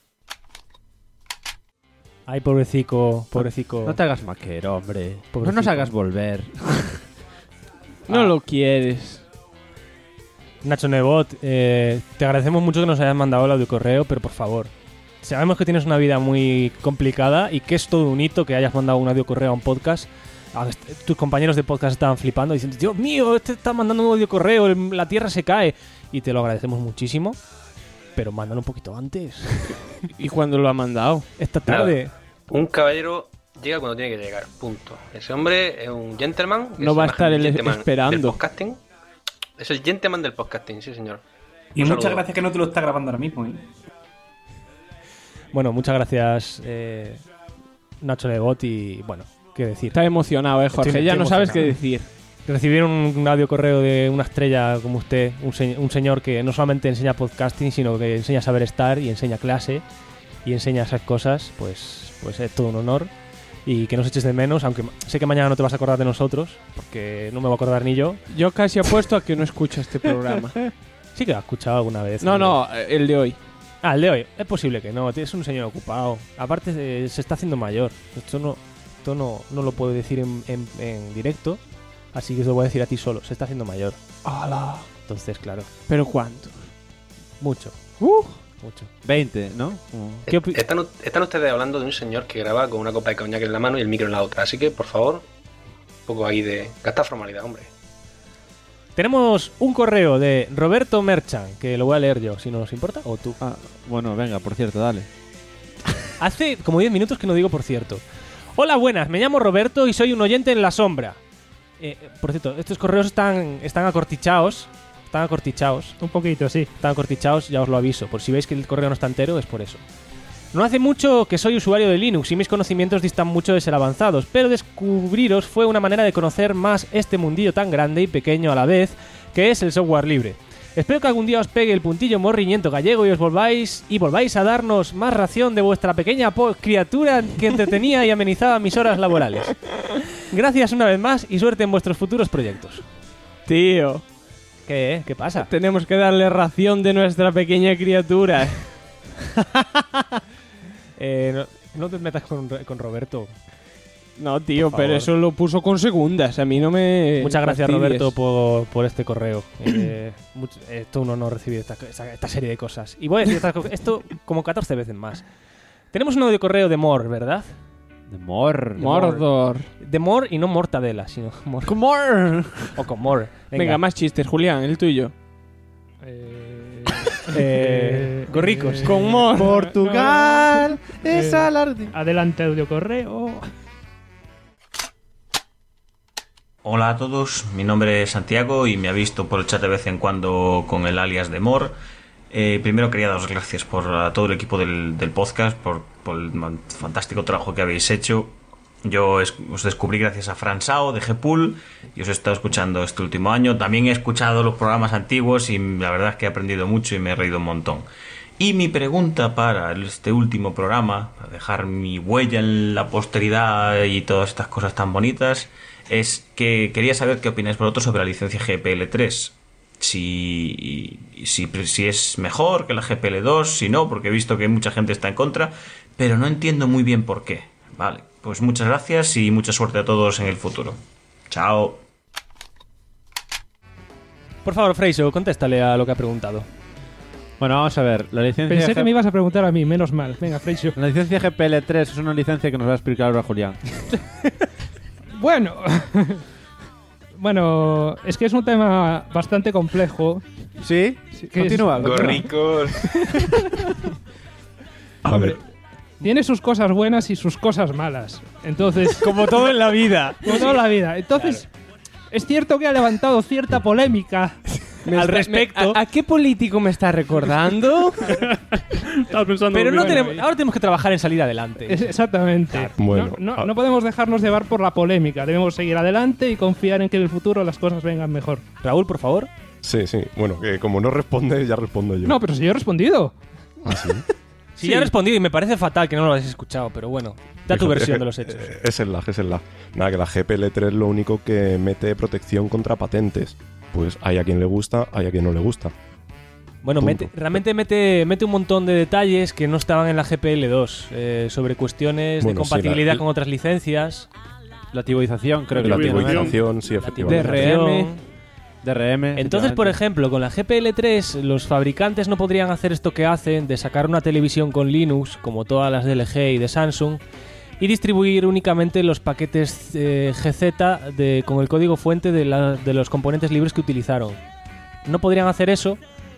Ay, pobrecico. No te hagas maquero, hombre. Pobrecico. No nos hagas volver. No lo quieres. Nacho Nebot, te agradecemos mucho que nos hayas mandado el audio correo, pero por favor, sabemos que tienes una vida muy complicada y que es todo un hito que hayas mandado un audio correo a un podcast. Tus compañeros de podcast estaban flipando diciendo, Dios mío, este está mandando un audio correo, la tierra se cae. Y te lo agradecemos muchísimo. Pero mandan un poquito antes. ¿Y cuándo lo ha mandado? Esta tarde. Nada. Un caballero llega cuando tiene que llegar, punto. Ese hombre es un gentleman. No va a estar él gentleman esperando. Del podcasting. Es el gentleman del podcasting, sí, señor. Y Un muchas saludo. gracias que no te lo está grabando ahora mismo, ¿eh? Bueno, muchas gracias, Nacho Legot. Y bueno, qué decir. Está emocionado, Jorge. Estoy Ya no sabes qué emocionado. decir. Recibir un audio correo de una estrella como usted, un señor que no solamente enseña podcasting, sino que enseña a saber estar y enseña clase y enseña esas cosas, pues es todo un honor. Y que nos eches de menos, aunque sé que mañana no te vas a acordar de nosotros, porque no me voy a acordar ni yo. Yo casi apuesto a que no escucha este programa. Sí que lo has escuchado alguna vez. No, no, el de hoy. Ah, el de hoy. Es posible que no, es un señor ocupado. Aparte, se está haciendo mayor. Esto no lo puedo decir en directo, así que os lo voy a decir a ti solo. Se está haciendo mayor. ¡Hala! Entonces, claro. ¿Pero cuánto? Mucho. Mucho. 20, ¿no? Están ustedes hablando de un señor que graba con una copa de coñac en la mano y el micro en la otra. Así que, por favor, un poco ahí de gastar formalidad, hombre. Tenemos un correo de Roberto Merchan, que lo voy a leer yo, si no os importa, o tú. Ah, bueno, venga, por cierto, dale. Hace como 10 minutos que no digo por cierto. Hola, buenas, me llamo Roberto y soy un oyente en la sombra. Por cierto, estos correos están acortichados. Están acortichados. Un poquito, sí. Están acortichados, ya os lo aviso. Por si veis que el correo no está entero, es por eso. No hace mucho que soy usuario de Linux y mis conocimientos distan mucho de ser avanzados, pero descubriros fue una manera de conocer más este mundillo tan grande y pequeño a la vez que es el software libre. Espero que algún día os pegue el puntillo morriñento gallego y volváis a darnos más ración de vuestra pequeña criatura que entretenía y amenizaba mis horas laborales. Gracias una vez más y suerte en vuestros futuros proyectos. Tío. ¿Qué pasa? Tenemos que darle ración de nuestra pequeña criatura. No te metas con Roberto. No, tío, pero eso lo puso con segundas. A mí no me... Muchas gracias, fastidies. Roberto, por este correo. Es todo un honor recibir esta serie de cosas. Y voy a decir esto como 14 veces más. Tenemos un audio correo de Mor, ¿verdad? De Mor. Mordor. De Mor y no Mortadela, sino Mor. Con Mor. O con Mor. Venga, más chistes, Julián, el tuyo. Gorricos. Con Mor. Portugal es alarde. Adelante, audio correo. Hola a todos, mi nombre es Santiago y me ha visto por el chat de vez en cuando con el alias de Mor. Primero quería daros gracias a todo el equipo del podcast por el fantástico trabajo que habéis hecho. Yo os descubrí gracias a Fran Sao de Gpool y os he estado escuchando este último año. También he escuchado los programas antiguos y la verdad es que he aprendido mucho y me he reído un montón. Y mi pregunta para este último programa, para dejar mi huella en la posteridad y todas estas cosas tan bonitas, es que quería saber qué opináis vosotros sobre la licencia GPL3. Si es mejor que la GPL2, si no, porque he visto que mucha gente está en contra, pero no entiendo muy bien por qué. Vale, pues muchas gracias y mucha suerte a todos en el futuro. Chao. Por favor, Freiso, contéstale a lo que ha preguntado. Bueno, vamos a ver. La licencia Pensé que me ibas a preguntar a mí, menos mal. Venga, Freixo. La licencia GPL3 es una licencia que nos va a explicar ahora Julián. Bueno, bueno, es que es un tema bastante complejo. ¿Sí? Continúa. Gorricos. Hombre, tiene sus cosas buenas y sus cosas malas. Entonces, como todo en la vida. Como toda la vida. Entonces, es cierto que ha levantado cierta polémica al respecto. ¿A qué político me está recordando? Estaba pensando. Pero no tenemos, ahora tenemos que trabajar en salir adelante. Exactamente. Bueno, no podemos dejarnos llevar por la polémica. Debemos seguir adelante y confiar en que en el futuro las cosas vengan mejor. Raúl, por favor. Sí. Bueno, que como no responde, ya respondo yo. No, pero si yo he respondido. ¿Ah, sí? Sí, ya he respondido y me parece fatal que no lo hayas escuchado, pero bueno, da tu versión de los hechos. Es el lag. Nada, que la GPL3 lo único que mete protección contra patentes. Pues hay a quien le gusta, hay a quien no le gusta. Bueno, realmente mete un montón de detalles que no estaban en la GPL2 sobre cuestiones de compatibilidad con otras licencias. La tiboización, creo que la tiboización, sí, efectivamente. DRM. Entonces, por ejemplo, con la GPL3 los fabricantes no podrían hacer esto que hacen de sacar una televisión con Linux, como todas las de LG y de Samsung, y distribuir únicamente los paquetes GZ con el código fuente de los componentes libres que utilizaron. No podrían hacer eso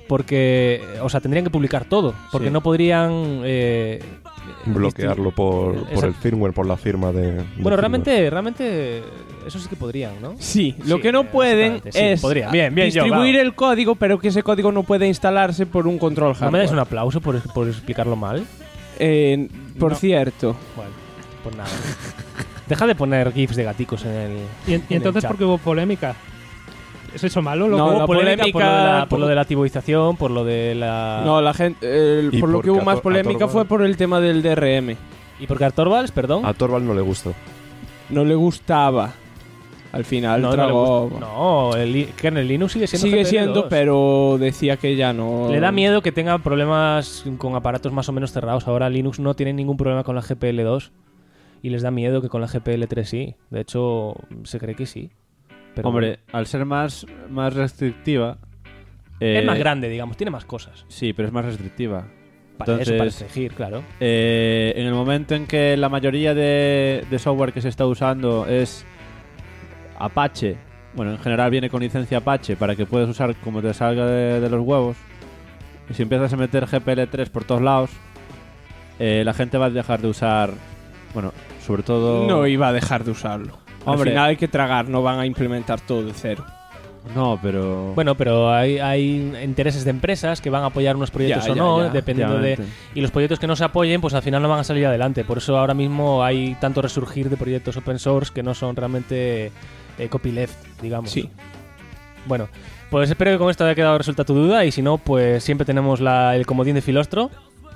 porque, o sea, tendrían que publicar todo, porque Sí. no podrían Bloquearlo por el firmware, por la firma de... Bueno, realmente eso sí que podrían, ¿no? Sí, lo que no pueden exactamente, es podrían. Bien, distribuir yo, el código, pero que ese código no puede instalarse por un control ¿No hardware. me das un aplauso por explicarlo mal? Por No. cierto. Bueno, pues nada. Deja de poner gifs de gaticos en el ¿Y en el entonces chat. por qué hubo polémica? ¿Es eso malo? No, que hubo hubo polémica por lo de la tiborización, por lo de la... No, la gente... Y por lo que hubo porque más a polémica Torvald- fue por el tema del DRM. ¿Y porque a Torvalds, perdón? A Torvald no le gustó. No le gustaba. Al final No, no le tragó... gusta. No, el kernel Linux sigue siendo Sigue GPL2. siendo, pero decía que ya no... Le da miedo que tenga problemas con aparatos más o menos cerrados. Ahora Linux no tiene ningún problema con la GPL2 y les da miedo que con la GPL3 sí. De hecho, se cree que sí. Pero Hombre, al ser más restrictiva... es más grande, digamos, tiene más cosas. Sí, pero es más restrictiva. Para eso, para exigir, claro. En el momento en que la mayoría de software que se está usando es Apache, bueno, en general viene con licencia Apache para que puedas usar como te salga de los huevos, y si empiezas a meter GPL3 por todos lados, la gente va a dejar de usar, bueno, sobre todo... No iba a dejar de usarlo. Hombre. Al final hay que tragar, no van a implementar todo de cero. No, pero... Bueno, pero hay intereses de empresas que van a apoyar unos proyectos Ya, o ya, no, ya, dependiendo de... efectivamente. Y los proyectos que no se apoyen, pues al final no van a salir adelante. Por eso ahora mismo hay tanto resurgir de proyectos open source que no son realmente copyleft, digamos. Sí. Bueno, pues espero que con esto haya quedado resuelta tu duda y si no, pues siempre tenemos el comodín de Filostro.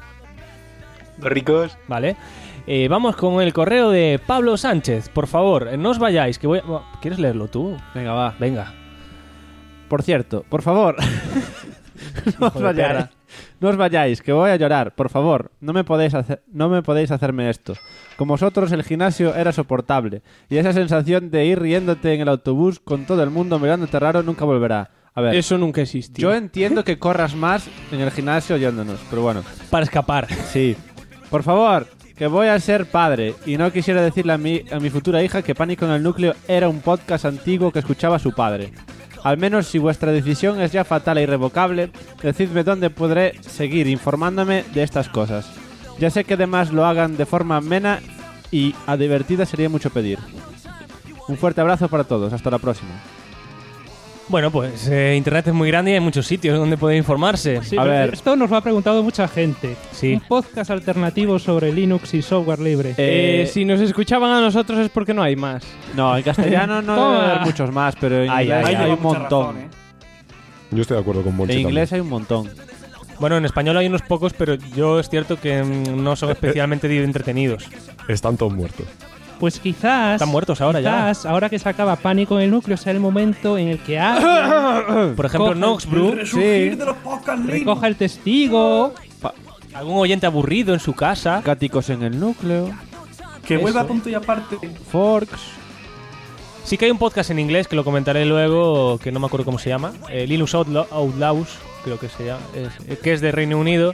Ricos. Vale. Vamos con el correo de Pablo Sánchez. Por favor, no os vayáis, que voy a... ¿Quieres leerlo tú? Venga, va. Venga. Por cierto, por favor, no, os Hijo de perra. vayáis, no os vayáis, que voy a llorar. Por favor, no me podéis hacerme esto. Con vosotros el gimnasio era soportable y esa sensación de ir riéndote en el autobús con todo el mundo mirándote raro nunca volverá. A ver, Eso nunca existió. yo entiendo que corras más en el gimnasio oyéndonos, pero bueno. Para escapar. Sí. Por favor, que voy a ser padre y no quisiera decirle a mi futura hija que Pánico en el Núcleo era un podcast antiguo que escuchaba su padre. Al menos si vuestra decisión es ya fatal e irrevocable, decidme dónde podré seguir informándome de estas cosas. Ya sé que además lo hagan de forma amena y a divertida sería mucho pedir. Un fuerte abrazo para todos, hasta la próxima. Bueno, pues Internet es muy grande y hay muchos sitios donde poder informarse. Sí, A pero ver. esto nos lo ha preguntado mucha gente. Sí. Un podcast alternativo sobre Linux y software libre. Si nos escuchaban a nosotros es porque no hay más. No, en castellano no Toma. debe haber muchos más, pero en inglés hay un montón. Yo estoy de acuerdo con Monchi En inglés también. hay un montón. Bueno, en español hay unos pocos, pero yo es cierto que no son especialmente entretenidos. Están todos muertos. Pues quizás... Están muertos ahora ya. Quizás, ahora que se acaba Pánico en el Núcleo, sea el momento en el que alguien Por ejemplo, coja- Noxbrew, sí, recoja el testigo. algún oyente aburrido en su casa. Gáticos en el núcleo. Que vuelva a Eso. punto y aparte. Forks. Sí que hay un podcast en inglés que lo comentaré luego, que no me acuerdo cómo se llama. Linux Outlaws, creo que se llama. Que es de Reino Unido.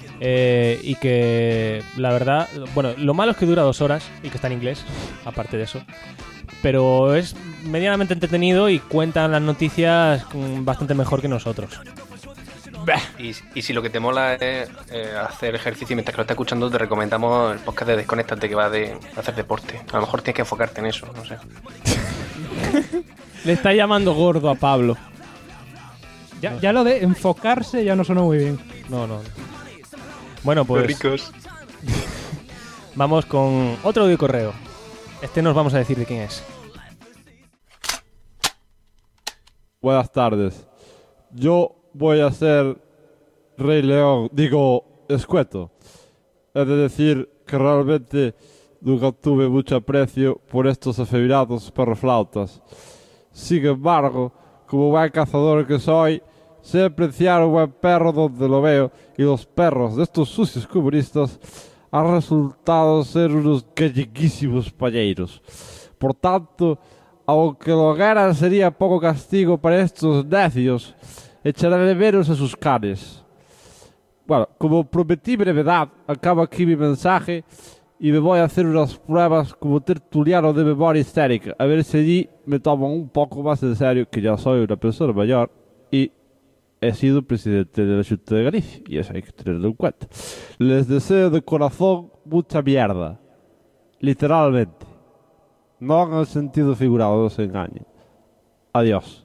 Y que la verdad, bueno, lo malo es que dura 2 horas y que está en inglés, aparte de eso. Pero es medianamente entretenido y cuentan las noticias bastante mejor que nosotros. Y si lo que te mola es hacer ejercicio mientras que lo estás escuchando, te recomendamos el podcast de Desconéctate, que va de hacer deporte. A lo mejor tienes que enfocarte en eso, no sé. Le está llamando gordo a Pablo. Ya lo de enfocarse ya no sonó muy bien. No. Bueno, pues Ricos. vamos con otro audio correo. Este nos vamos a decir de quién es. Buenas tardes. Yo voy a ser Rey León, digo, escueto. Es de decir que realmente nunca tuve mucho aprecio por estos afeminados perroflautas. Sin embargo, como buen cazador que soy, sé apreciar un buen perro donde lo veo, y los perros de estos sucios comunistas han resultado ser unos galleguísimos palleiros. Por tanto, aunque la hoguera sería poco castigo para estos necios, echaré de menos a sus canes. Bueno, como prometí brevedad, acabo aquí mi mensaje y me voy a hacer unas pruebas como tertuliano de memoria histérica, a ver si allí me toman un poco más en serio, que ya soy una persona mayor, y he sido presidente de la Junta de Galicia y eso hay que tenerlo en cuenta. Les deseo de corazón mucha mierda. Literalmente. No en el sentido figurado, no se engañen. Adiós.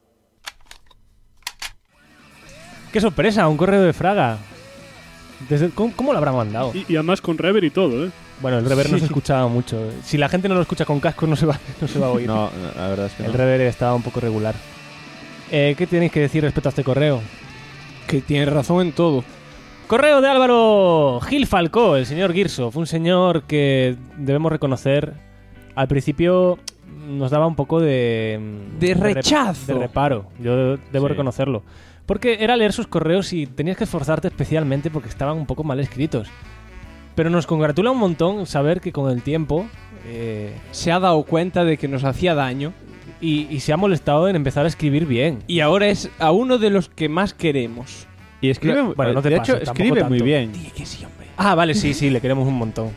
¡Qué sorpresa! Un correo de Fraga. ¿Cómo lo habrá mandado? Y además con rever y todo, ¿eh? Bueno, el rever no se escuchaba mucho. Si la gente no lo escucha con cascos, no se va a oír. No, la verdad es que el rever estaba un poco regular. ¿Qué tenéis que decir respecto a este correo? Que tiene razón en todo. Correo de Álvaro Gil Falcó, el señor Girso. Fue un señor que debemos reconocer. Al principio nos daba un poco de rechazo. De reparo. Yo debo reconocerlo. Porque era leer sus correos y tenías que esforzarte especialmente porque estaban un poco mal escritos. Pero nos congratula un montón saber que con el tiempo se ha dado cuenta de que nos hacía daño y se ha molestado en empezar a escribir bien. Y ahora es a uno de los que más queremos. Y escribe, bueno, no te de pases, hecho, escribe muy bien. Dile que sí, hombre. Ah, vale, sí, le queremos un montón.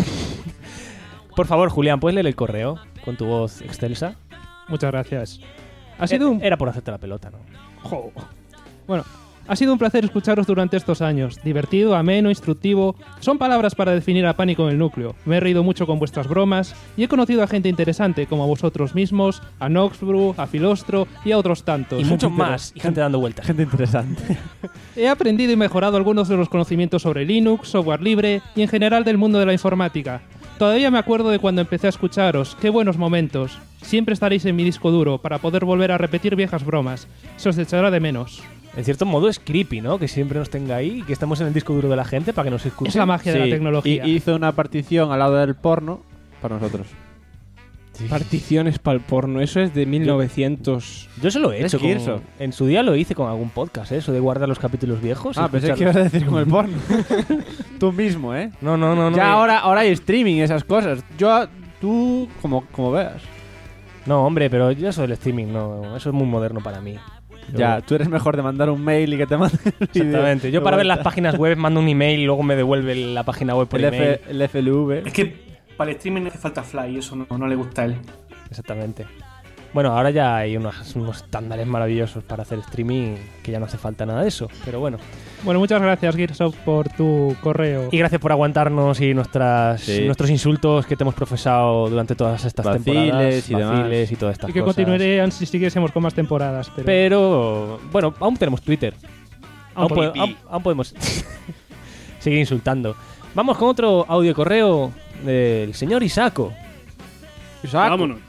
Por favor, Julián, ¿puedes leer el correo con tu voz excelsa? Muchas gracias. Ha sido Era por hacerte la pelota, ¿no? Jo. Bueno, ha sido un placer escucharos durante estos años. Divertido, ameno, instructivo. Son palabras para definir a Pánico en el Núcleo. Me he reído mucho con vuestras bromas y he conocido a gente interesante como a vosotros mismos, a Noxbrew, a Filostro y a otros tantos. Y muchos más, y gente dando vueltas. Gente interesante. He aprendido y mejorado algunos de los conocimientos sobre Linux, software libre y en general del mundo de la informática. Todavía me acuerdo de cuando empecé a escucharos. ¡Qué buenos momentos! Siempre estaréis en mi disco duro para poder volver a repetir viejas bromas. Se os echará de menos. En cierto modo es creepy, ¿no? Que siempre nos tenga ahí y que estamos en el disco duro de la gente para que nos escuchen. Es la magia de la tecnología. Y hizo una partición al lado del porno para nosotros. Particiones para el porno, eso es de 1900. Yo se lo he hecho. Es en su día lo hice con algún podcast, eso de guardar los capítulos viejos. Ah, pensé que ibas a decir con el porno. Tú mismo, ¿eh? No. Ya ahora hay streaming y esas cosas. Tú como veas. No, hombre, pero yo eso del streaming, no, eso es muy moderno para mí. Ya, tú eres mejor de mandar un mail y que te manden el video. Exactamente. Yo para ver las páginas web mando un email y luego me devuelve la página web por email. El FLV. Es que para el streaming hace falta Fly y eso no le gusta a él. Exactamente. Bueno, ahora ya hay unos estándares maravillosos para hacer streaming que ya no hace falta nada de eso, pero bueno. Bueno, muchas gracias, Gearsoft, por tu correo. Y gracias por aguantarnos y nuestros insultos que te hemos profesado durante todas estas temporadas. Vaciles y todas estas cosas. Y que continuarían si siguiésemos con más temporadas. Pero bueno, aún tenemos Twitter. Aún podemos seguir insultando. Vamos con otro audio correo del señor Isaco. Vámonos.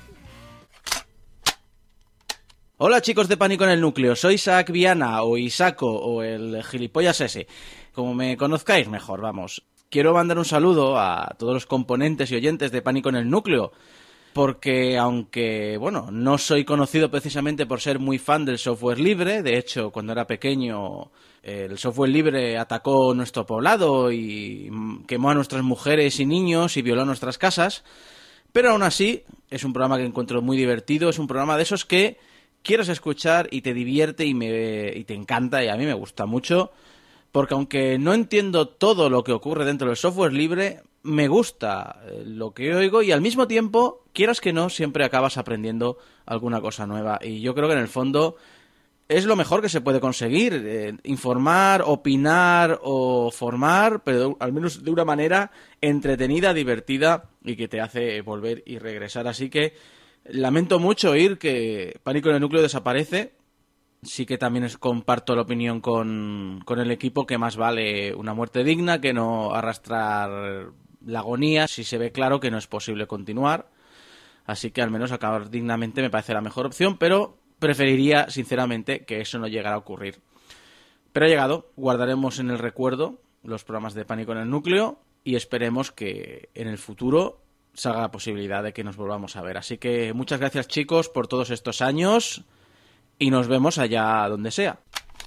Hola chicos de Pánico en el Núcleo, soy Isaac Viana o Isaco o el gilipollas ese, como me conozcáis mejor, vamos. Quiero mandar un saludo a todos los componentes y oyentes de Pánico en el Núcleo, porque aunque, bueno, no soy conocido precisamente por ser muy fan del software libre, de hecho cuando era pequeño el software libre atacó nuestro poblado y quemó a nuestras mujeres y niños y violó nuestras casas, pero aún así es un programa que encuentro muy divertido, es un programa de esos que quieres escuchar y te divierte y te encanta, y a mí me gusta mucho, porque aunque no entiendo todo lo que ocurre dentro del software libre, me gusta lo que oigo y al mismo tiempo, quieras que no, siempre acabas aprendiendo alguna cosa nueva. Y yo creo que en el fondo es lo mejor que se puede conseguir, informar, opinar o formar, pero al menos de una manera entretenida, divertida y que te hace volver y regresar. Así que lamento mucho oír que Pánico en el Núcleo desaparece. Sí que también comparto la opinión con el equipo que más vale una muerte digna que no arrastrar la agonía si se ve claro que no es posible continuar. Así que al menos acabar dignamente me parece la mejor opción, pero preferiría sinceramente que eso no llegara a ocurrir. Pero ha llegado, guardaremos en el recuerdo los programas de Pánico en el Núcleo y esperemos que en el futuro salga la posibilidad de que nos volvamos a ver. Así que muchas gracias chicos por todos estos años y nos vemos allá donde sea.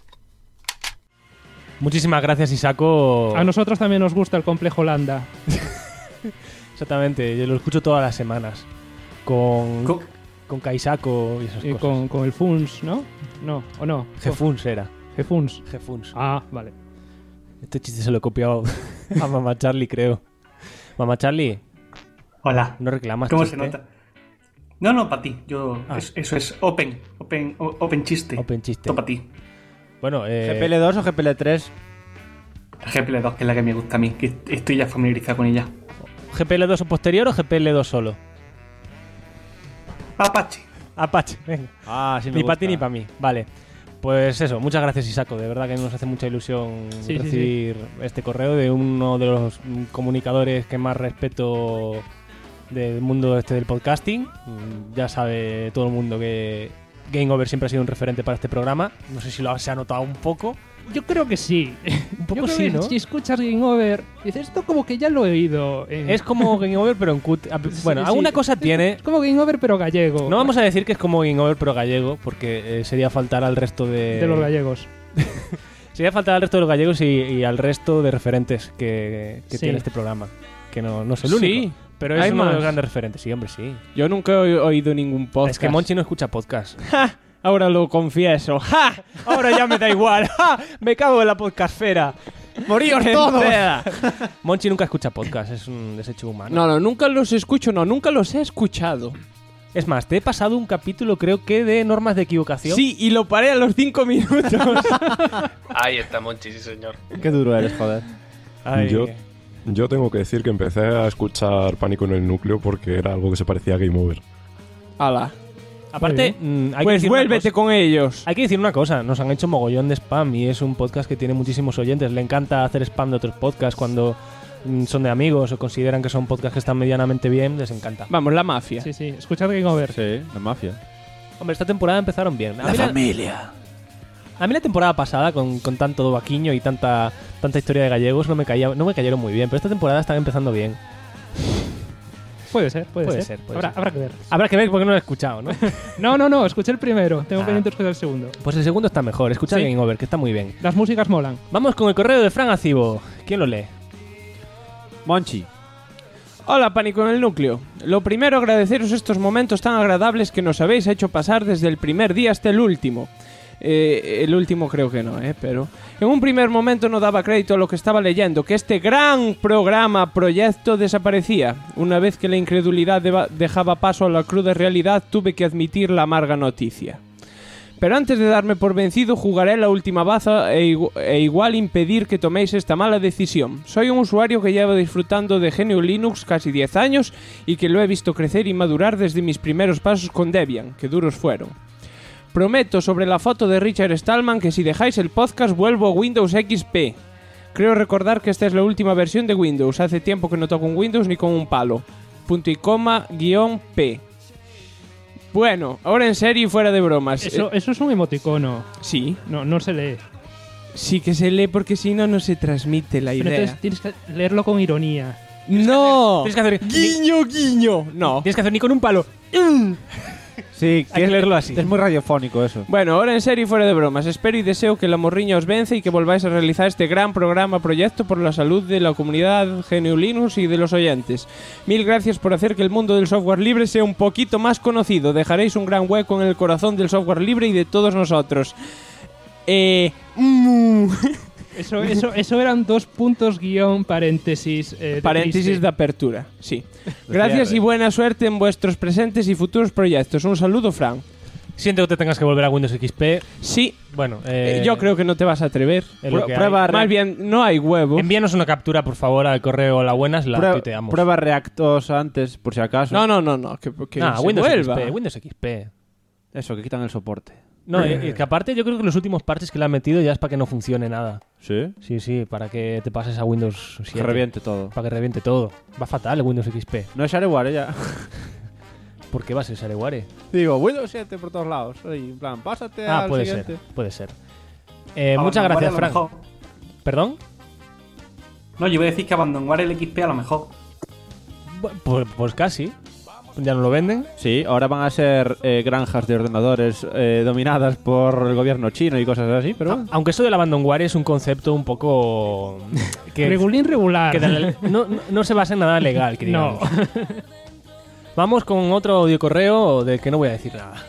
Muchísimas gracias, Isaco. A nosotros también nos gusta el complejo Landa. Exactamente, yo lo escucho todas las semanas. Con Kaisaco y esas cosas. Con el Funs, ¿no? No, ¿o no? Gefuns era. Gefuns. Ah, vale. Este chiste se lo he copiado a Mamá Charlie, creo. Mamá Charlie. Hola. ¿No reclamas ¿Cómo chiste? se nota? No, para ti. Eso es open chiste. Open chiste. Todo para ti. Bueno, ¿GPL2 o GPL3? GPL2, que es la que me gusta a mí, que estoy ya familiarizado con ella. ¿GPL2 o posterior o GPL2 solo? Apache, venga. Sí, ni para ti ni para mí. Vale. Pues eso, muchas gracias, Isaco. De verdad que nos hace mucha ilusión recibir este correo de uno de los comunicadores que más respeto del mundo del podcasting. Ya sabe todo el mundo que Game Over siempre ha sido un referente para este programa. No sé si se ha notado un poco. Yo creo que sí. Un poco sí, ¿no? Si escuchas Game Over, dices, esto como que ya lo he oído. Es como Game Over, pero en Bueno, alguna cosa tiene. Es como Game Over, pero gallego. No vamos a decir que es como Game Over, pero gallego, porque sería faltar al resto de los gallegos. Sería faltar al resto de los gallegos y al resto de referentes que tiene este programa. Que no es el único. Sí. Pero es uno de los grandes referentes, sí, hombre, sí. Yo nunca he oído ningún podcast. Es que Monchi no escucha podcast. ¡Ja! Ahora lo confieso. ¡Ja! Ahora ya me da igual. ¡Ja! Me cago en la podcastfera. ¡Moríos todos! Monchi nunca escucha podcast, es un desecho humano. No, nunca los escucho, nunca los he escuchado. Es más, te he pasado un capítulo, creo que de normas de equivocación. Sí, y lo paré a los 5 minutos. Ahí está Monchi, sí señor. Qué duro eres, joder. Yo tengo que decir que empecé a escuchar Pánico en el Núcleo porque era algo que se parecía a Game Over. ¡Hala! Aparte, pues vuélvete con ellos. Hay que decir una cosa, nos han hecho mogollón de spam y es un podcast que tiene muchísimos oyentes. Le encanta hacer spam de otros podcasts cuando son de amigos o consideran que son podcasts que están medianamente bien, les encanta. Vamos, la mafia. Sí, escuchad Game Over. Sí, la mafia. Hombre, esta temporada empezaron bien. La familia. A mí la temporada pasada, con tanto vaquiño y tanta historia de gallegos, no me cayeron muy bien, pero esta temporada están empezando bien. Puede ser. Habrá que ver. Habrá que ver porque no lo he escuchado, ¿no? No, escuché el primero. Tengo pendiente de escuchar el segundo. Pues el segundo está mejor. Escucha Game Over, que está muy bien. Las músicas molan. Vamos con el correo de Fran Acibo. ¿Quién lo lee? Monchi. Hola, Pánico en el Núcleo. Lo primero, agradeceros estos momentos tan agradables que nos habéis hecho pasar desde el primer día hasta el último. El último creo que no, pero... En un primer momento no daba crédito a lo que estaba leyendo, que este gran proyecto desaparecía. Una vez que la incredulidad dejaba paso a la cruda realidad, tuve que admitir la amarga noticia. Pero antes de darme por vencido, jugaré la última baza e igual impedir que toméis esta mala decisión. Soy un usuario que lleva disfrutando de GNU Linux casi 10 años y que lo he visto crecer y madurar desde mis primeros pasos con Debian, que duros fueron. Prometo sobre la foto de Richard Stallman que si dejáis el podcast vuelvo a Windows XP. Creo recordar que esta es la última versión de Windows. Hace tiempo que no toco un Windows ni con un palo. Punto y coma -P. Bueno, ahora en serio y fuera de bromas. Eso es un emoticono. Sí. No se lee. Sí que se lee porque si no, no se transmite la idea. Pero entonces tienes que leerlo con ironía. ¡No! Tienes que hacer... ¡Guiño! No. Tienes que hacer ni con un palo. Sí, hay que leerlo así. Es muy radiofónico eso. Bueno, ahora en serio y fuera de bromas. Espero y deseo que la morriña os vence y que volváis a realizar este gran proyecto por la salud de la comunidad GNU Linux y de los oyentes. Mil gracias por hacer que el mundo del software libre sea un poquito más conocido. Dejaréis un gran hueco en el corazón del software libre y de todos nosotros. Eso eran 2 puntos _ paréntesis. Paréntesis de apertura, sí. Gracias y buena suerte en vuestros presentes y futuros proyectos. Un saludo, Fran. Siento que te tengas que volver a Windows XP. Sí. Bueno, yo creo que no te vas a atrever. Más bien, no hay huevo. Envíanos una captura, por favor, al correo La Buenas, la tuiteamos. Prueba Reactos antes, por si acaso. No. Que Windows vuelva. XP, Windows XP. Eso, que quitan el soporte. No, y que aparte yo creo que los últimos parches que le han metido ya es para que no funcione nada. ¿Sí? Sí, para que te pases a Windows 7. Que reviente todo. Para que reviente todo. Va fatal el Windows XP. No es Shareware ya. ¿Por qué va a ser Shareware? Digo, Windows 7 por todos lados. Y en plan, pásate al siguiente. Puede ser. Muchas gracias, Frank. ¿Perdón? No, yo iba a decir que Abandonware el XP a lo mejor. Pues casi. ¿Ya no lo venden? Sí, ahora van a ser granjas de ordenadores dominadas por el gobierno chino y cosas así, pero... Aunque eso del abandonware es un concepto un poco... regular. Que no se basa en nada legal, que digamos. No. Vamos con otro audio correo del que no voy a decir nada.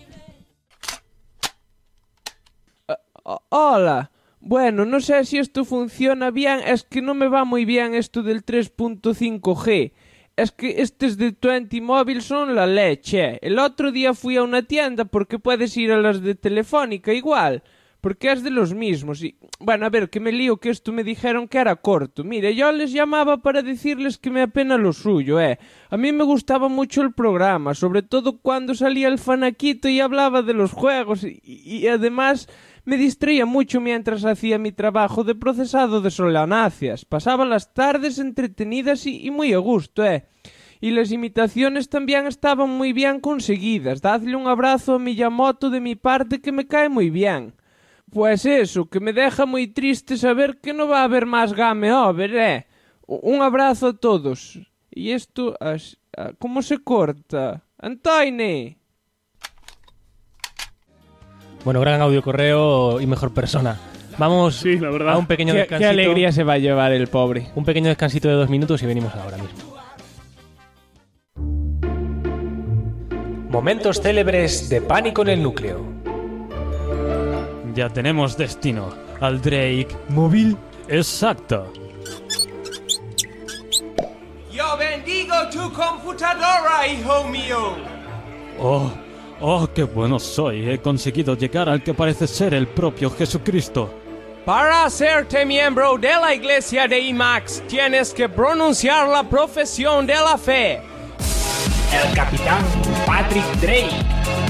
Hola. Bueno, no sé si esto funciona bien, es que no me va muy bien esto del 3.5G. Es que estos de 20 móvil son la leche. El otro día fui a una tienda porque puedes ir a las de Telefónica igual. porque es de los mismos y... Bueno, a ver, que me lío que esto me dijeron que era corto. Mire, yo les llamaba para decirles que me apena lo suyo, A mí me gustaba mucho el programa, sobre todo cuando salía el Fanaquito y hablaba de los juegos y además me distraía mucho mientras hacía mi trabajo de procesado de solanáceas. Pasaba las tardes entretenidas y muy a gusto, Y las imitaciones también estaban muy bien conseguidas. Dadle un abrazo a Miyamoto de mi parte que me cae muy bien. Pues eso, que me deja muy triste saber que no va a haber más Game Over, Un abrazo a todos. Y esto, ¿cómo se corta? ¡Antoine! Bueno, gran audio correo y mejor persona. Vamos la verdad. a un pequeño descansito. Qué alegría se va a llevar el pobre. Un pequeño descansito de 2 minutos y venimos ahora mismo. Momentos célebres de Pánico en el Núcleo. Ya tenemos destino. Al Drake móvil exacto. Yo bendigo tu computadora, hijo mío. Oh, qué bueno soy. He conseguido llegar al que parece ser el propio Jesucristo. Para hacerte miembro de la iglesia de IMAX, tienes que pronunciar la profesión de la fe. El capitán Patrick Drake.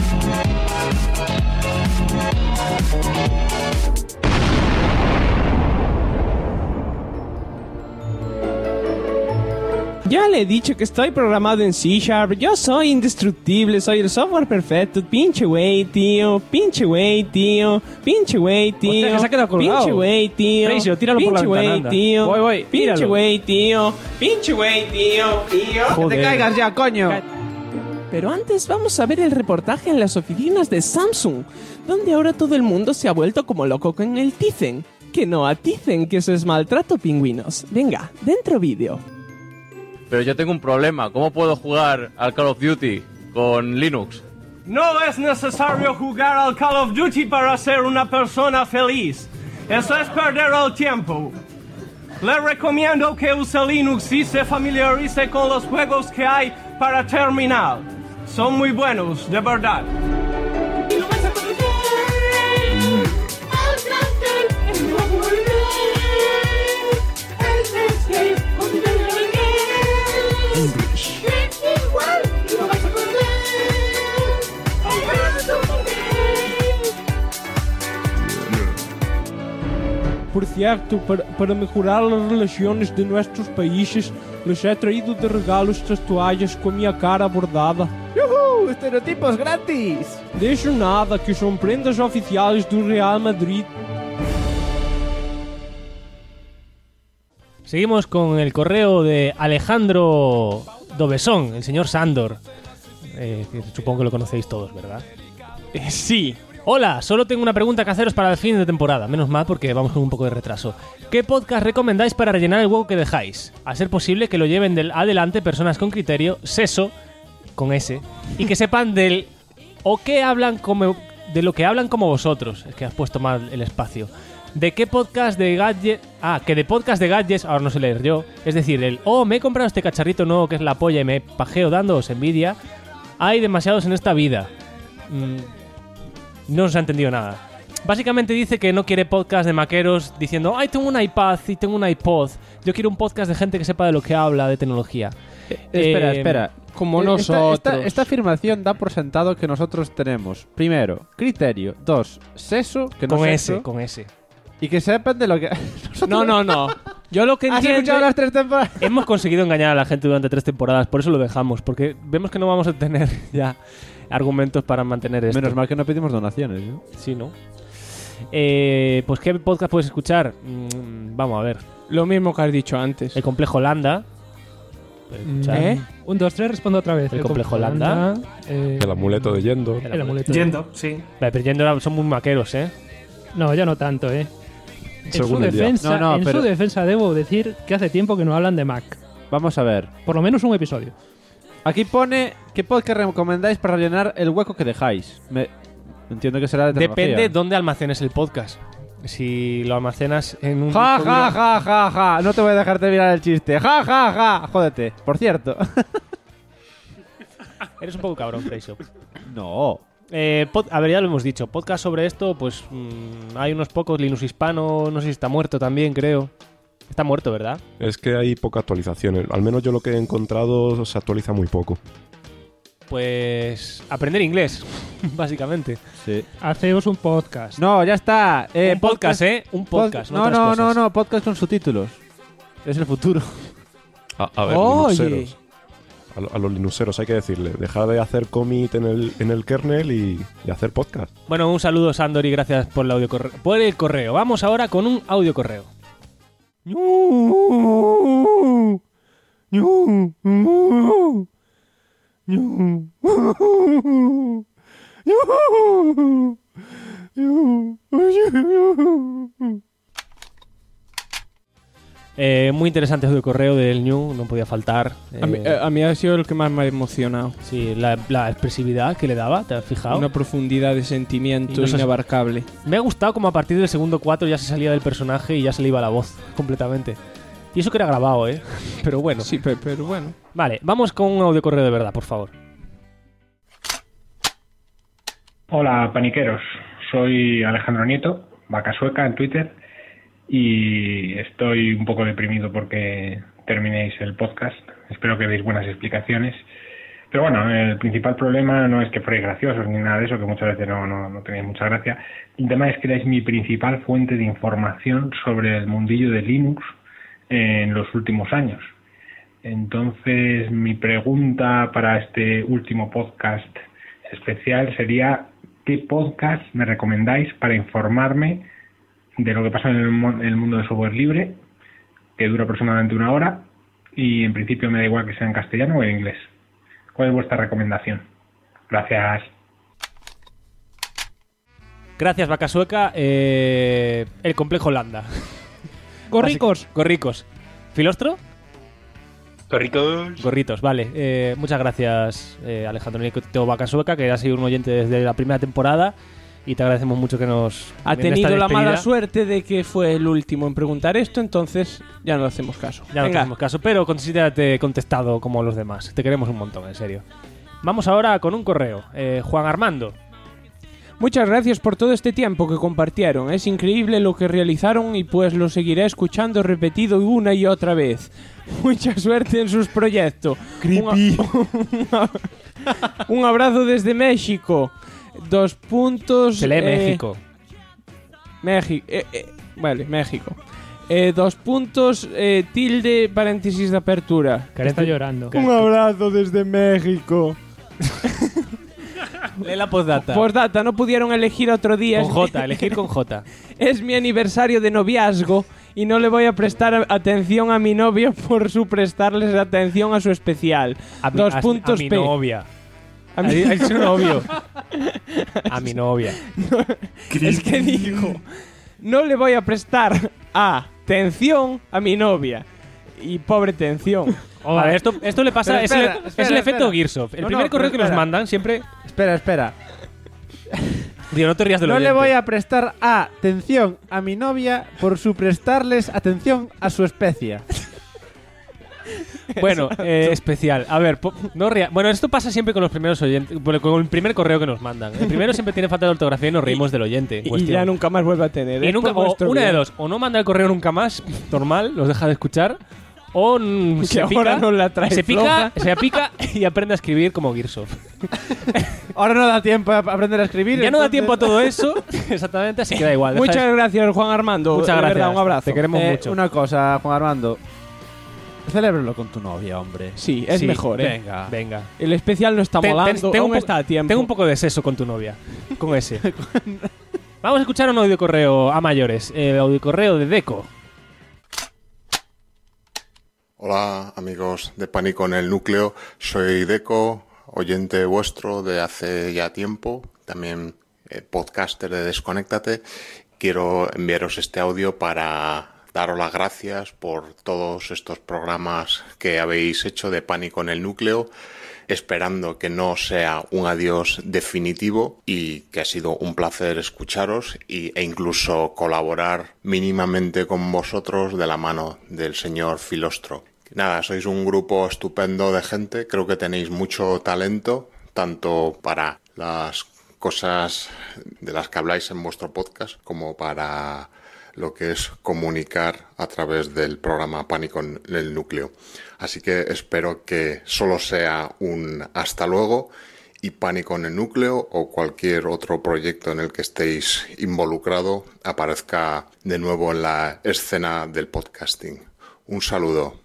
Ya le he dicho que estoy programado en C#. Yo soy indestructible, soy el software perfecto. Pinche güey, tío. Pinche güey, tío. Pinche güey, tío. Hostia, que se ha quedado colgado. Pinche güey, tío. Freisio, tíralo por la Pinche ventana, güey, anda. tío. Voy, Pinche tíralo. güey, tío. Pinche güey, tío. Joder. Que te caigas ya, coño. Pero antes vamos a ver el reportaje en las oficinas de Samsung, donde ahora todo el mundo se ha vuelto como loco con el Tizen. Que no aticen, que eso es maltrato, pingüinos. Venga, dentro vídeo. Pero yo tengo un problema. ¿Cómo puedo jugar al Call of Duty con Linux? No es necesario jugar al Call of Duty para ser una persona feliz. Eso es perder el tiempo. Le recomiendo que use Linux y se familiarice con los juegos que hay para terminal. Son muy buenos, de verdad. Por cierto, para mejorar las relaciones de nuestros países, les he traído de regalo estas toallas con mi cara bordada. ¡Yuhu! ¡Estereotipos gratis! De eso nada, que son prendas oficiales do Real Madrid. Seguimos con el correo de Alejandro Dobesón, el señor Sándor. Que supongo que lo conocéis todos, ¿verdad? Sí. Hola, solo tengo una pregunta que haceros para el fin de temporada. Menos mal porque vamos con un poco de retraso. ¿Qué podcast recomendáis para rellenar el hueco que dejáis? A ser posible que lo lleven adelante personas con criterio, seso, con S, y que sepan de lo que hablan como vosotros. Es que has puesto mal el espacio. ¿De qué podcast de gadgets? Que de podcast de gadgets, ahora no sé leer yo. Es decir, me he comprado este cacharrito nuevo que es la polla y me pajeo dándoos envidia. Hay demasiados en esta vida. No se ha entendido nada. Básicamente dice que no quiere podcast de maqueros diciendo tengo un iPad y tengo un iPod. Yo quiero un podcast de gente que sepa de lo que habla, de tecnología. Espera. Como nosotros. Esta afirmación da por sentado que nosotros tenemos, primero, criterio, 2, seso, que no con sexo, S, con S. y que sepan de lo que... No. Yo lo que ¿Has entiendo... escuchado las 3 temporadas? Hemos conseguido engañar a la gente durante 3 temporadas, por eso lo dejamos, porque vemos que no vamos a tener ya argumentos para mantener esto. Menos mal que no pedimos donaciones, ¿no? Sí, ¿no? Pues ¿qué podcast puedes escuchar? Vamos a ver. Lo mismo que has dicho antes. El Complejo Landa. Puedes escuchar. 1, 2, 3, respondo otra vez. El Complejo Landa. El amuleto de Yendo. El amuleto. Yendo, sí. Pero Yendo son muy maqueros, ¿eh? No, ya no tanto, ¿eh? Según el día. En su defensa debo decir que hace tiempo que no hablan de Mac. Vamos a ver. Por lo menos un episodio. Aquí pone qué podcast recomendáis para rellenar el hueco que dejáis. Entiendo que será de tecnología. Depende dónde almacenes el podcast. Si lo almacenas en un... Ja. No te voy a dejar terminar el chiste. Ja. Jódete. Por cierto. Eres un poco cabrón, Freisio. No. A ver, ya lo hemos dicho. Podcast sobre esto, pues hay unos pocos. Linux Hispano, no sé si está muerto también, creo. Está muerto, ¿verdad? Es que hay poca actualización. Al menos yo lo que he encontrado se actualiza muy poco. Pues aprender inglés, básicamente. Sí. Haceos un podcast. No, ya está. Un podcast, Un podcast. No, podcast con subtítulos. Es el futuro. A ver, linuxeros. A los linuxeros hay que decirle, dejar de hacer commit en el kernel y hacer podcast. Bueno, un saludo, Sandor, y gracias por el correo. Vamos ahora con un audio correo. Muy interesante audio correo del Ñu, no podía faltar. A mí ha sido el que más me ha emocionado. Sí, la expresividad que le daba, ¿te has fijado? Una profundidad de sentimiento inabarcable. Me ha gustado como a partir del segundo 4 ya se salía del personaje y ya se le iba la voz completamente. Y eso que era grabado, ¿eh? Pero bueno. Sí, pero bueno. Vale, vamos con un audio correo de verdad, por favor. Hola, paniqueros. Soy Alejandro Nieto, Vaca Sueca en Twitter, y estoy un poco deprimido porque terminéis el podcast. Espero que deis buenas explicaciones. Pero bueno, el principal problema no es que fuerais graciosos ni nada de eso, que muchas veces no tenéis mucha gracia. El tema es que erais mi principal fuente de información sobre el mundillo de Linux en los últimos años. Entonces, mi pregunta para este último podcast especial sería: ¿qué podcast me recomendáis para informarme de lo que pasa en el mundo del software libre, que dura aproximadamente 1 hora, y en principio me da igual que sea en castellano o en inglés? ¿Cuál es vuestra recomendación? Gracias. Gracias, Vaca Sueca. El complejo Lambda. Gorricos. ¿Filostro? Gorritos, vale. Muchas gracias, Alejandro Nieto, Vaca Sueca, que ha sido un oyente desde la primera temporada, y te agradecemos mucho que nos... Ha tenido la mala suerte de que fue el último en preguntar esto, entonces ya no le hacemos caso. Ya no le hacemos caso, pero considérate contestado como los demás. Te queremos un montón, en serio. Vamos ahora con un correo. Juan Armando. Muchas gracias por todo este tiempo que compartieron. Es increíble lo que realizaron y pues lo seguiré escuchando repetido una y otra vez. Mucha suerte en sus proyectos. Creepy. Un abrazo desde México. 2 puntos... Se lee México. Vale, México. 2 puntos, tilde, paréntesis de apertura. Que está llorando. Un abrazo desde México. Lee la postdata. Postdata, no pudieron elegir otro día. Con J, elegir con J. Es mi aniversario de noviazgo y no le voy a prestar atención a mi novio por su prestarles atención a su especial. 2 puntos a mi P. novia. A mi su novio. A mi novia. No, es que dijo, no le voy a prestar atención a mi novia. Y pobre tensión. A ver, esto le pasa... Espera, es el efecto Gearsoft. El primer correo que nos mandan siempre... Espera. Digo, no te rías de lo No le voy a prestar atención a mi novia por su prestarles atención a su especie. Bueno, especial. A ver, bueno, esto pasa siempre con los primeros oyentes, con el primer correo que nos mandan. El primero siempre tiene falta de ortografía y nos reímos del oyente en y cuestión. ya nunca más vuelve a tener. Y nunca, una de dos, o no manda el correo nunca más, normal, los deja de escuchar, o se pica, no la trae se pica y aprende a escribir como Gearsoft. Ahora no da tiempo a aprender a escribir. Ya no da tiempo a todo eso, exactamente, así que da igual. Muchas gracias, Juan Armando. Muchas gracias. Verdad, un abrazo. Te queremos mucho. Una cosa, Juan Armando. Celébralo con tu novia, hombre. Sí, es mejor, Venga. El especial no está molando, aún está a tiempo. Tengo un poco de sexo con tu novia. Con ese. Vamos a escuchar un audio correo a mayores. El audio correo de Deco. Hola, amigos de Pánico en el Núcleo. Soy Deco, oyente vuestro de hace ya tiempo. También podcaster de Desconéctate. Quiero enviaros este audio para daros las gracias por todos estos programas que habéis hecho de Pánico en el Núcleo, esperando que no sea un adiós definitivo y que ha sido un placer escucharos e incluso colaborar mínimamente con vosotros de la mano del señor Filostro. Nada, sois un grupo estupendo de gente, creo que tenéis mucho talento, tanto para las cosas de las que habláis en vuestro podcast como para lo que es comunicar a través del programa Pánico en el Núcleo. Así que espero que solo sea un hasta luego y Pánico en el Núcleo o cualquier otro proyecto en el que estéis involucrado aparezca de nuevo en la escena del podcasting. Un saludo.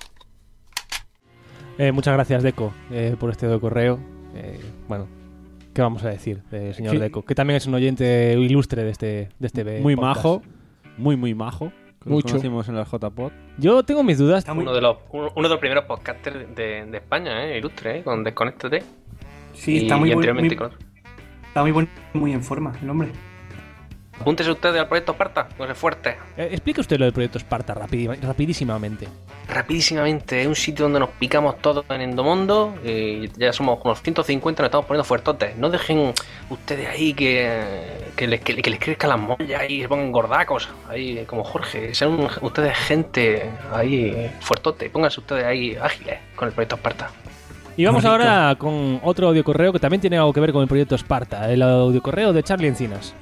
Muchas gracias, Deco, por este correo. Bueno, ¿qué vamos a decir, señor Deco? Que también es un oyente ilustre de este muy podcast. majo, muy majo. Que Mucho. Lo conocimos en la JPod. Yo tengo mis dudas. Uno de los primeros podcasters de España, ilustre, con Desconéctate. Sí, está muy anteriormente bueno. con- Está muy bueno, muy en forma el hombre. Apúntese usted al proyecto Esparta, pues es fuerte. Explique usted lo del proyecto Esparta rapidísimamente. Rapidísimamente, es un sitio donde nos picamos todos en Endomondo. Ya somos unos 150, nos estamos poniendo fuertotes. No dejen ustedes ahí que les crezcan las mollas y se pongan gordacos. Ahí, como Jorge. Sean ustedes gente ahí fuertote. Pónganse ustedes ahí ágiles con el proyecto Esparta. Y vamos ahora con otro audiocorreo que también tiene algo que ver con el proyecto Esparta. El audiocorreo de Charlie Encinas.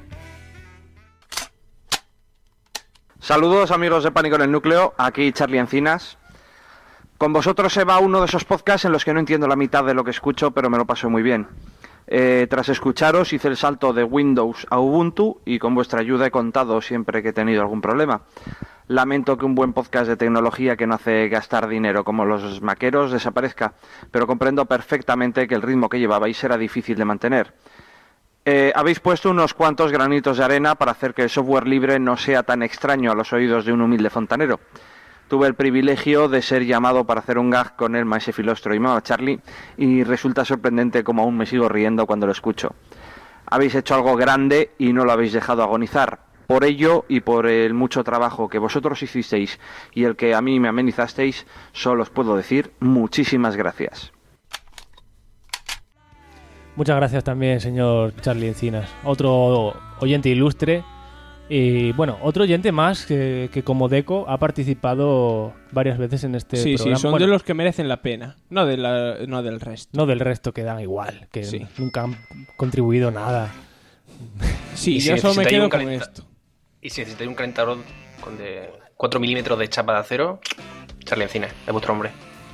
Saludos amigos de Pánico en el Núcleo, aquí Charlie Encinas. Con vosotros se va uno de esos podcasts en los que no entiendo la mitad de lo que escucho, pero me lo paso muy bien. Tras escucharos hice el salto de Windows a Ubuntu y con vuestra ayuda he contado siempre que he tenido algún problema. Lamento que un buen podcast de tecnología que no hace gastar dinero como los maqueros desaparezca, pero comprendo perfectamente que el ritmo que llevabais era difícil de mantener. Habéis puesto unos cuantos granitos de arena para hacer que el software libre no sea tan extraño a los oídos de un humilde fontanero. Tuve el privilegio de ser llamado para hacer un gag con el maese filostro y Mama Charlie y resulta sorprendente como aún me sigo riendo cuando lo escucho. Habéis hecho algo grande y no lo habéis dejado agonizar. Por ello y por el mucho trabajo que vosotros hicisteis y el que a mí me amenizasteis, solo os puedo decir muchísimas gracias. Muchas gracias también, señor Charlie Encinas. Otro oyente ilustre. Y bueno, otro oyente más que como Deco ha participado varias veces en este programa. Sí, son Bueno, de los que merecen la pena. No del resto. no del resto que dan igual, que Sí. nunca han contribuido nada. Sí, Y si yo solo me necesitáis quedo un con calenta- esto. Y si necesitáis un calentador de 4 milímetros de chapa de acero, Charlie Encinas, es vuestro hombre.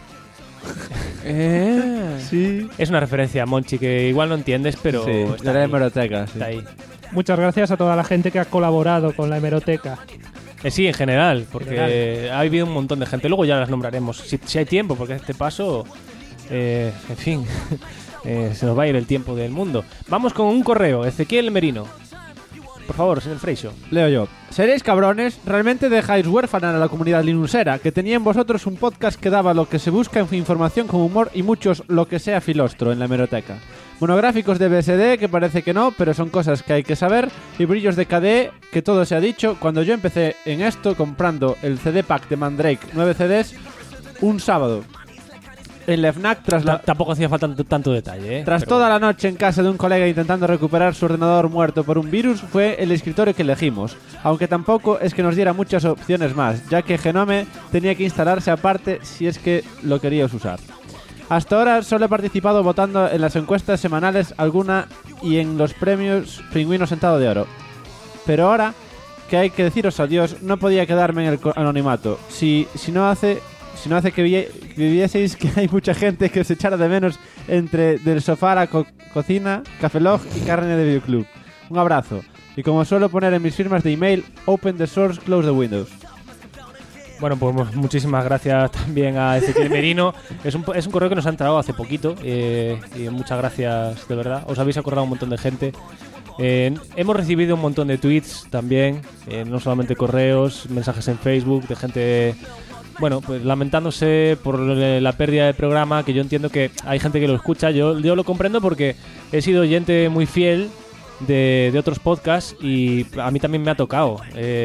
Sí. Es una referencia a Monchi que igual no entiendes, pero Sí, está de la ahí. hemeroteca, sí. Está ahí. Muchas gracias a toda la gente que ha colaborado con la hemeroteca. Sí, en general, porque general. ha habido un montón de gente. Luego ya las nombraremos, si hay tiempo, porque este paso, en fin, se nos va a ir el tiempo del mundo. Vamos con un correo, Ezequiel Merino. Por favor, señor Freixo. Leo yo. Seréis cabrones, realmente dejáis huérfana a la comunidad linuxera, que tenía en vosotros un podcast que daba lo que se busca en información con humor y muchos lo que sea filostro en la hemeroteca. Monográficos de BSD, que parece que no, pero son cosas que hay que saber, y brillos de KDE, que todo se ha dicho. Cuando yo empecé en esto comprando el CD pack de Mandrake 9 CDs un sábado en la FNAC tras la... Tampoco hacía falta tanto detalle, Tras Pero toda la noche en casa de un colega intentando recuperar su ordenador muerto por un virus, fue el escritorio que elegimos, aunque tampoco es que nos diera muchas opciones más, ya que Genome tenía que instalarse aparte si es que lo querías usar. Hasta ahora solo he participado votando en las encuestas semanales alguna y en los premios Pingüino Sentado de Oro. Pero ahora que hay que deciros adiós, no podía quedarme en el anonimato. Si no hace que vieseis que hay mucha gente que se echara de menos entre del sofá a la cocina, Café Log y carne de videoclub. Un abrazo. Y como suelo poner en mis firmas de email, open the source, close the windows. Bueno, pues muchísimas gracias también a Ezequiel Merino. Es un correo que nos ha entrado hace poquito y muchas gracias, de verdad. Os habéis acordado un montón de gente. Hemos recibido un montón de tweets también, no solamente correos, mensajes en Facebook de gente, bueno, pues lamentándose por la pérdida del programa, que yo entiendo que hay gente que lo escucha. Yo lo comprendo porque he sido oyente muy fiel de otros podcasts y a mí también me ha tocado.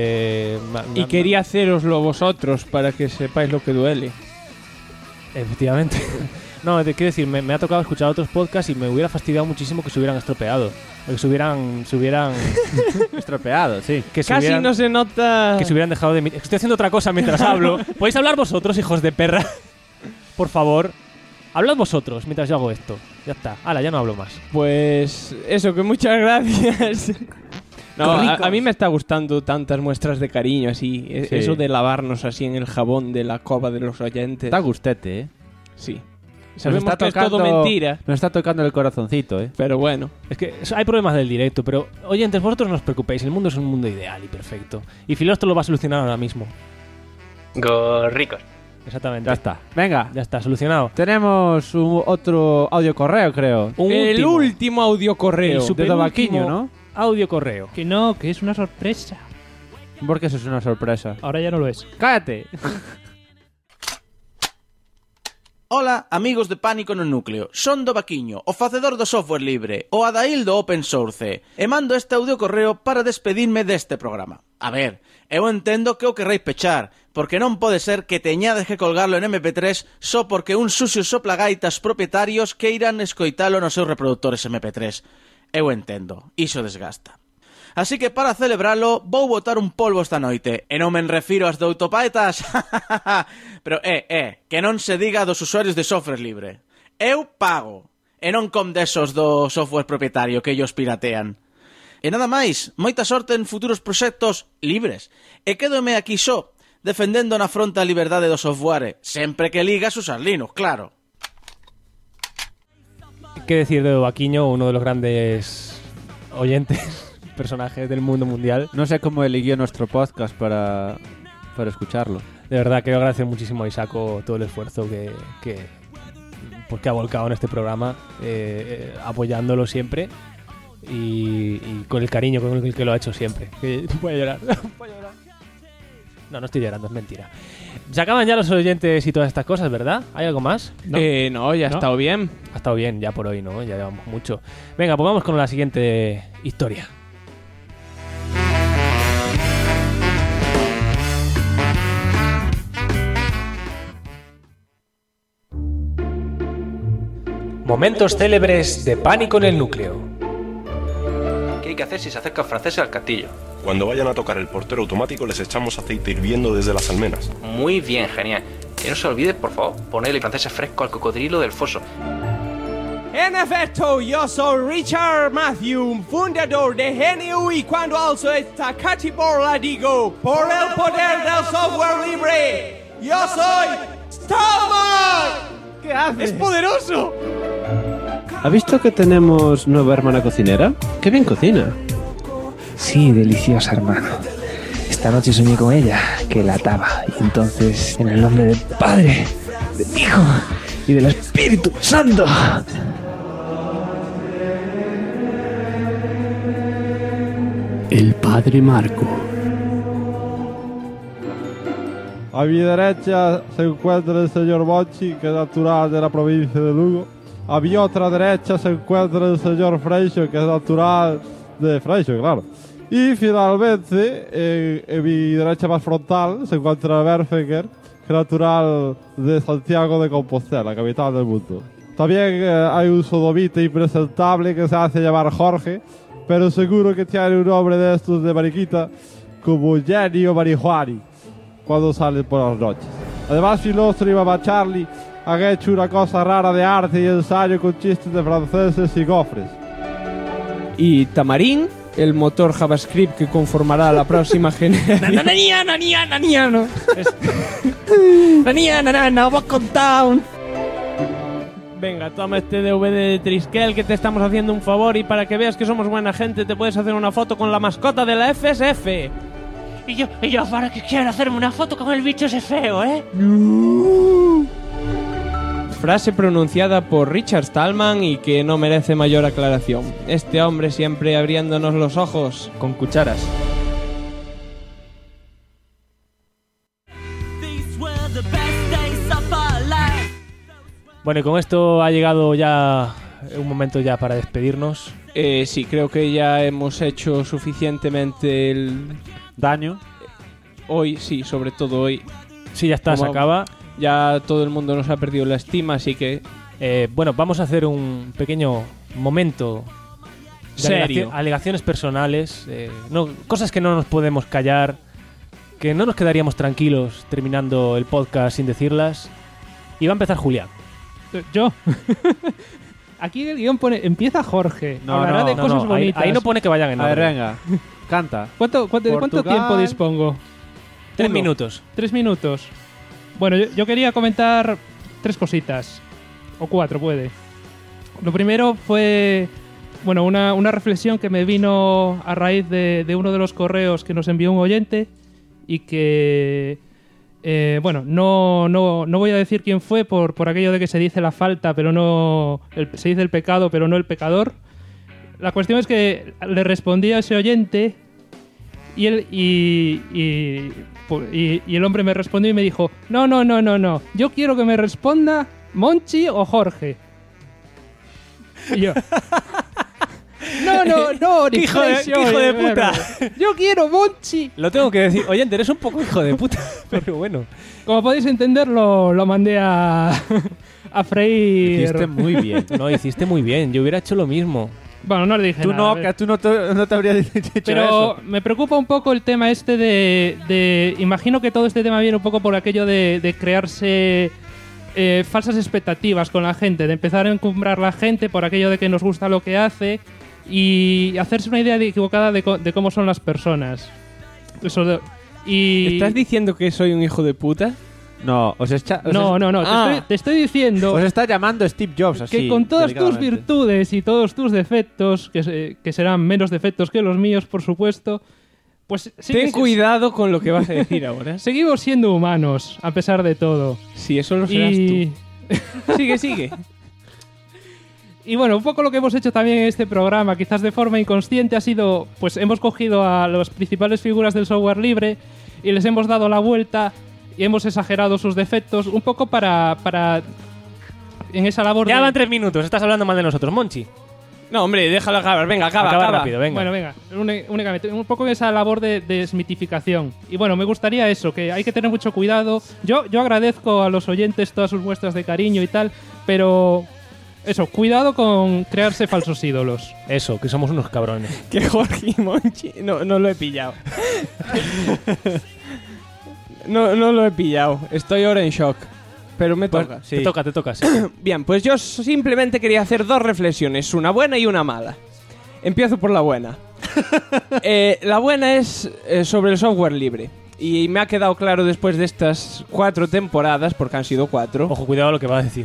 Y quería haceroslo vosotros para que sepáis lo que duele. Efectivamente. No, quiero decir, me ha tocado escuchar otros podcasts y me hubiera fastidiado muchísimo que se hubieran estropeado. O que se hubieran estropeado, sí. Que se Casi hubieran, no se nota. Que se hubieran dejado de... Estoy haciendo otra cosa mientras hablo. ¿Podéis hablar vosotros, hijos de perra? Por favor. Hablad vosotros mientras yo hago esto. Ya está. Hala, ya no hablo más. Pues eso, que muchas gracias. No, Qué ricos. a mí me está gustando tantas muestras de cariño así. Sí. Eso de lavarnos así en el jabón de la cova de los oyentes. Está gustete, ¿eh? Sí. Sabemos que es todo mentira. Nos está tocando el corazoncito, ¿eh? Pero bueno. Es que hay problemas del directo, pero oyentes, vosotros no os preocupéis. El mundo es un mundo ideal y perfecto. Y Filosto lo va a solucionar ahora mismo. Gorricos. Exactamente. Ya está. Venga. Ya está, solucionado. Tenemos otro audio correo, creo. El último audio correo. De Dovaquiño, ¿no? Audio correo. Que no, que es una sorpresa. Porque eso es una sorpresa. Ahora ya no lo es. ¡Cállate! Ola, amigos de Pánico no Núcleo. Son do Vaquiño, o facedor do software libre, o adail do open source. E mando este audio correo para despedirme deste programa. A ver, eu entendo que o querréis pechar, porque non pode ser que teñades que colgarlo en MP3 só porque un sucio soplagaitas propietarios queiran escoitalo nos seus reproductores MP3. Eu entendo, iso desgasta. Así que para celebralo vou botar un polvo esta noite. E non me refiro ás de autopaetas. Pero que non se diga dos usuarios de software libre. Eu pago. E non com desos do software propietario que ellos piratean. E nada máis, moita sorte en futuros proxectos libres. E quédome aquí só, defendendo na fronte a liberdade do software, sempre que ligas usar Linux, claro. ¿Qué decir de Dovaquiño, uno de los grandes oyentes, personajes del mundo mundial? No sé cómo eligió nuestro podcast para escucharlo. De verdad, quiero agradecer muchísimo a Isaco todo el esfuerzo que ha volcado en este programa, apoyándolo siempre y con el cariño con el que lo ha hecho siempre. Voy a llorar. No estoy llorando, es mentira. Se acaban ya los oyentes y todas estas cosas, ¿verdad? ¿Hay algo más? No, ya ha estado bien. Ha estado bien ya por hoy, ¿no? Ya llevamos mucho. Venga, pues vamos con la siguiente historia. Momentos célebres de Pánico en el Núcleo. ¿Qué hay que hacer si se acercan franceses al castillo? Cuando vayan a tocar el portero automático les echamos aceite hirviendo desde las almenas. Muy bien, genial. Que no se olvide, por favor, ponerle franceses fresco al cocodrilo del foso. En efecto, yo soy Richard Matthew, fundador de GNU, y cuando alzo esta catibola digo, por el poder del software libre, yo soy Stallman. ¿Qué hace? ¡Es poderoso! ¿Ha visto que tenemos nueva hermana cocinera? ¡Qué bien cocina! Sí, deliciosa, hermano. Esta noche soñé con ella, que la ataba. Y entonces, en el nombre del Padre, del Hijo y del Espíritu Santo. El Padre Marco. A mi derecha se encuentra el señor Monchi, que es natural de la provincia de Lugo. A mi otra derecha se encuentra el señor Freixo, que es natural de Freixo, claro. Y finalmente, en mi derecha más frontal, se encuentra Berfinger, que es natural de Santiago de Compostela, capital del mundo. También hay un sodomita impresentable que se hace llamar Jorge, pero seguro que tiene un nombre de estos de mariquita, como Jenny o Marijuani, cuando salen por las noches. Además, Filostro y Mamá Charlie han hecho una cosa rara de arte y ensayo con chistes de franceses y gofres. Y Tamarín, el motor JavaScript que conformará la próxima generación. Venga, toma este DVD de Triskel, que te estamos haciendo un favor, y para que veas que somos buena gente te puedes hacer una foto con la mascota de la FSF. Y yo para que quiero hacerme una foto con el bicho ese feo, ¿eh? Frase pronunciada por Richard Stallman y que no merece mayor aclaración. Este hombre siempre abriéndonos los ojos con cucharas. Bueno, y con esto ha llegado ya un momento ya para despedirnos. Sí, creo que ya hemos hecho suficientemente el daño. Hoy, sí, sobre todo hoy. Sí, ya está, se acaba. Ya todo el mundo nos ha perdido la estima, así que... bueno, vamos a hacer un pequeño momento de serio. Alegaciones personales, cosas que no nos podemos callar, que no nos quedaríamos tranquilos terminando el podcast sin decirlas. Y va a empezar Julián. Yo. Aquí el guión pone, empieza Jorge, hablará de cosas bonitas. Ahí no pone que vayan en orden. A ver, venga, canta. ¿De cuánto tiempo dispongo? 3 minutos. 3 minutos. Bueno, yo quería comentar 3 cositas. O 4, puede. Lo primero fue, bueno, una reflexión que me vino a raíz de uno de los correos que nos envió un oyente y que... bueno, no voy a decir quién fue por aquello de que se dice la falta, pero no... se dice el pecado, pero no el pecador. La cuestión es que le respondí a ese oyente y el hombre me respondió y me dijo: no, yo quiero que me responda Monchi o Jorge. Y yo... No, ¿Qué hijo de puta? Yo quiero Monchi. Lo tengo que decir. Oye, eres un poco hijo de puta, pero bueno. Como podéis entender, lo mandé a freír. Hiciste muy bien. No, hiciste muy bien. Yo hubiera hecho lo mismo. Bueno, no le dije nada. Tú no te habrías hecho pero eso. Me preocupa un poco el tema este de... Imagino que todo este tema viene un poco por aquello de crearse... falsas expectativas con la gente, de empezar a encumbrar la gente por aquello de que nos gusta lo que hace y hacerse una idea equivocada de cómo son las personas. ¿Estás diciendo que soy un hijo de puta? No, te estoy diciendo... Os está llamando Steve Jobs así. Que con todas tus virtudes y todos tus defectos, que serán menos defectos que los míos, por supuesto, pues... Ten cuidado con lo que vas a decir ahora. Seguimos siendo humanos, a pesar de todo. Sí, eso lo serás tú. Sigue. Y bueno, un poco lo que hemos hecho también en este programa, quizás de forma inconsciente, ha sido, pues hemos cogido a las principales figuras del software libre y les hemos dado la vuelta y hemos exagerado sus defectos un poco para en esa labor Ya van 3 minutos, estás hablando mal de nosotros, Monchi. No, hombre, déjalo acabar. Venga, acaba. Rápido, venga. Bueno, venga, únicamente, un poco en esa labor de desmitificación. Y bueno, me gustaría eso, que hay que tener mucho cuidado. Yo agradezco a los oyentes todas sus muestras de cariño y tal, pero... Eso, cuidado con crearse falsos ídolos. Eso, que somos unos cabrones. Que Jorge y Monchi... No lo he pillado. no lo he pillado. Estoy ahora en shock. Pero me toca. Sí. Te toca, sí. Bien, pues yo simplemente quería hacer 2 reflexiones. Una buena y una mala. Empiezo por la buena. La buena es sobre el software libre. Y me ha quedado claro después de estas 4 temporadas, porque han sido 4... Ojo, cuidado a lo que va a decir.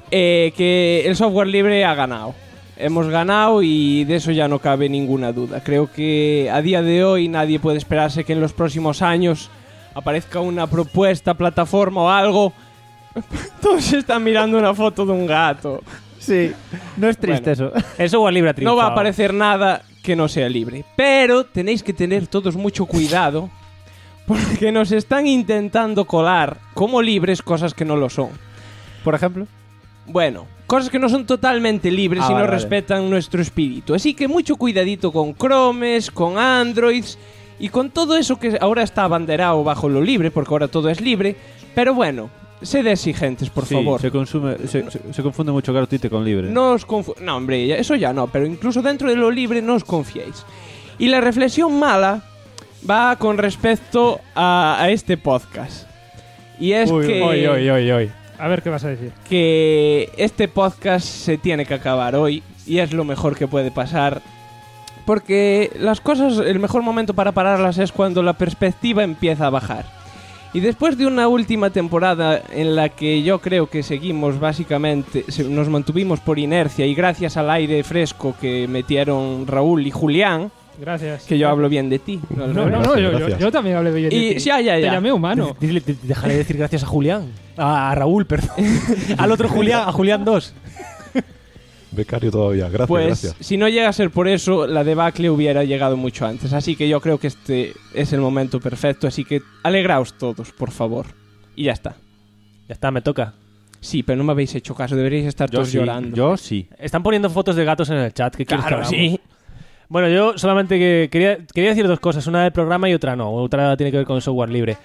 Que el software libre ha ganado. Hemos ganado y de eso ya no cabe ninguna duda. Creo que a día de hoy nadie puede esperarse que en los próximos años aparezca una propuesta, plataforma o algo. Todos están mirando una foto de un gato. Sí, no es triste eso. El software libre ha triunfado. No va a aparecer nada que no sea libre. Pero tenéis que tener todos mucho cuidado porque nos están intentando colar como libres cosas que no lo son. Por ejemplo... Bueno, cosas que no son totalmente libres y no respetan nuestro espíritu. Así que mucho cuidadito con Chromes, con Androids y con todo eso que ahora está abanderado bajo lo libre, porque ahora todo es libre. Pero bueno, sed exigentes, por favor. Se confunde mucho gratuito con libre. No, hombre, eso ya no, pero incluso dentro de lo libre no os confiéis. Y la reflexión mala va con respecto a este podcast. Y es Uy. A ver qué vas a decir. Que este podcast se tiene que acabar hoy y es lo mejor que puede pasar. Porque las cosas, el mejor momento para pararlas es cuando la perspectiva empieza a bajar. Y después de una última temporada en la que yo creo que seguimos básicamente, nos mantuvimos por inercia y gracias al aire fresco que metieron Raúl y Julián. Gracias. Que yo hablo bien de ti. No, yo también hablé bien de ti. Ya. Te llamé humano. Déjale decir gracias a Julián. A Raúl, perdón. Al otro Julián, a Julián 2. Becario todavía, gracias, pues, gracias. Si no llega a ser por eso, la debacle hubiera llegado mucho antes. Así que yo creo que este es el momento perfecto. Así que alegraos todos, por favor. Y ya está. Ya está, me toca. Sí, pero no me habéis hecho caso. Deberíais estar todos llorando. Yo sí. Están poniendo fotos de gatos en el chat. ¿Qué quieres que hagamos? Sí. Bueno, yo solamente quería decir 2 cosas. Una del programa y otra no. Otra tiene que ver con el software libre.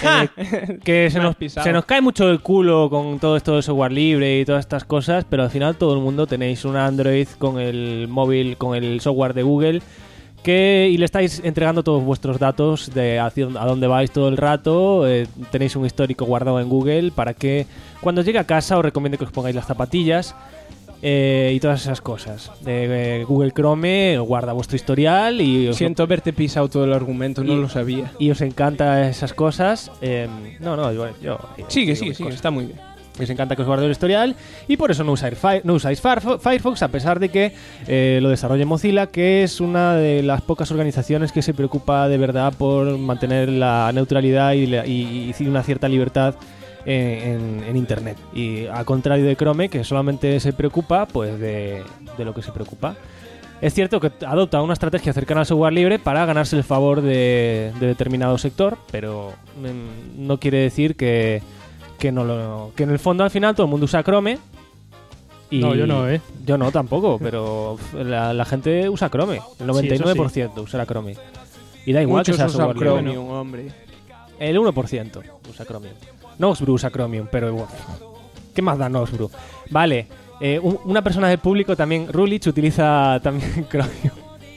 Que se nos cae mucho el culo con todo esto del software libre y todas estas cosas, pero al final todo el mundo tenéis un Android con el móvil, con el software de Google, y le estáis entregando todos vuestros datos de a dónde vais todo el rato. Tenéis un histórico guardado en Google para que cuando llegue a casa os recomiende que os pongáis las zapatillas y todas esas cosas. Google Chrome guarda vuestro historial y Siento haberte pisado todo el argumento, no lo sabía. Y os encanta esas cosas. Yo Sigue, está muy bien. os encanta que os guarde el historial y por eso no usáis Firefox, a pesar de que lo desarrolle Mozilla, que es una de las pocas organizaciones que se preocupa de verdad por mantener la neutralidad y una cierta libertad en Internet. Y al contrario de Chrome, que solamente se preocupa pues de lo que se preocupa. Es cierto que adopta una estrategia cercana al software libre para ganarse el favor de determinado sector, pero no quiere decir que en el fondo al final todo el mundo usa Chrome. No, yo no, Yo no tampoco, pero la gente usa Chrome. El 99% usa Chrome. Y da igual Muchos que sea usan software libre. Chromium, hombre. El 1% usa Chromium. Noxbrew usa Chromium, pero igual. ¿Qué más da Noxbrew? Vale, una persona del público también, Rulich, utiliza también Chromium.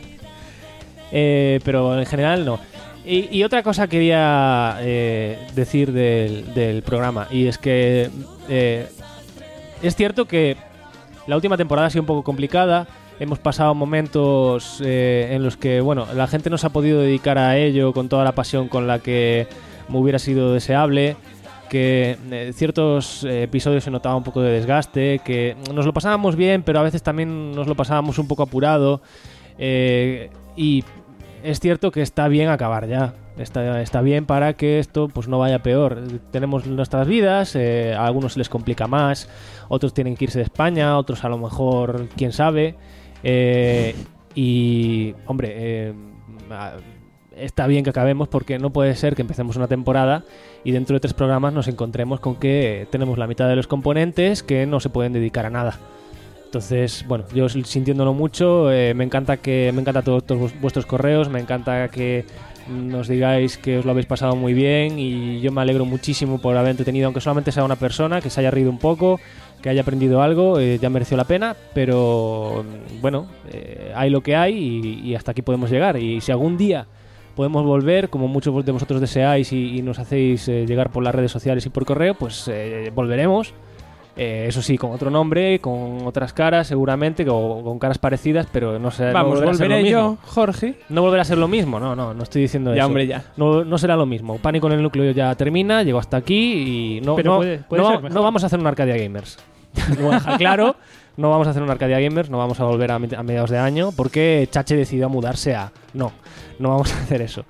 Pero en general no. Y otra cosa quería decir del programa, y es que es cierto que la última temporada ha sido un poco complicada. Hemos pasado momentos en los que la gente no se ha podido dedicar a ello con toda la pasión con la que me hubiera sido deseable, que ciertos episodios se notaba un poco de desgaste, que nos lo pasábamos bien, pero a veces también nos lo pasábamos un poco apurado, y es cierto que está bien acabar ya. Está bien para que esto pues no vaya peor. Tenemos nuestras vidas, a algunos se les complica más, otros tienen que irse de España, otros a lo mejor, quién sabe. Y, hombre, está bien que acabemos, porque no puede ser que empecemos una temporada y dentro de 3 programas nos encontremos con que tenemos la mitad de los componentes que no se pueden dedicar a nada. Entonces, yo sintiéndolo mucho, me encanta todos vuestros correos, me encanta que nos digáis que os lo habéis pasado muy bien, y yo me alegro muchísimo por haber entretenido, aunque solamente sea una persona, que se haya reído un poco, que haya aprendido algo, ya mereció la pena, pero hay lo que hay y hasta aquí podemos llegar. Y si algún día podemos volver, como muchos de vosotros deseáis y nos hacéis llegar por las redes sociales y por correo, pues volveremos. Eso sí, con otro nombre, con otras caras seguramente, o con caras parecidas, pero no sé. Vamos, no volveré yo, Jorge. No volverá a ser lo mismo, no estoy diciendo eso. Ya, hombre, ya. No será lo mismo. Pánico en el núcleo ya termina, llegó hasta aquí y no vamos a hacer un Arcadia Gamers. Lo voy a dejar claro, no vamos a hacer un Arcadia Gamers, no vamos a volver a mediados de año, porque Chache decidió mudarse a... No vamos a hacer eso.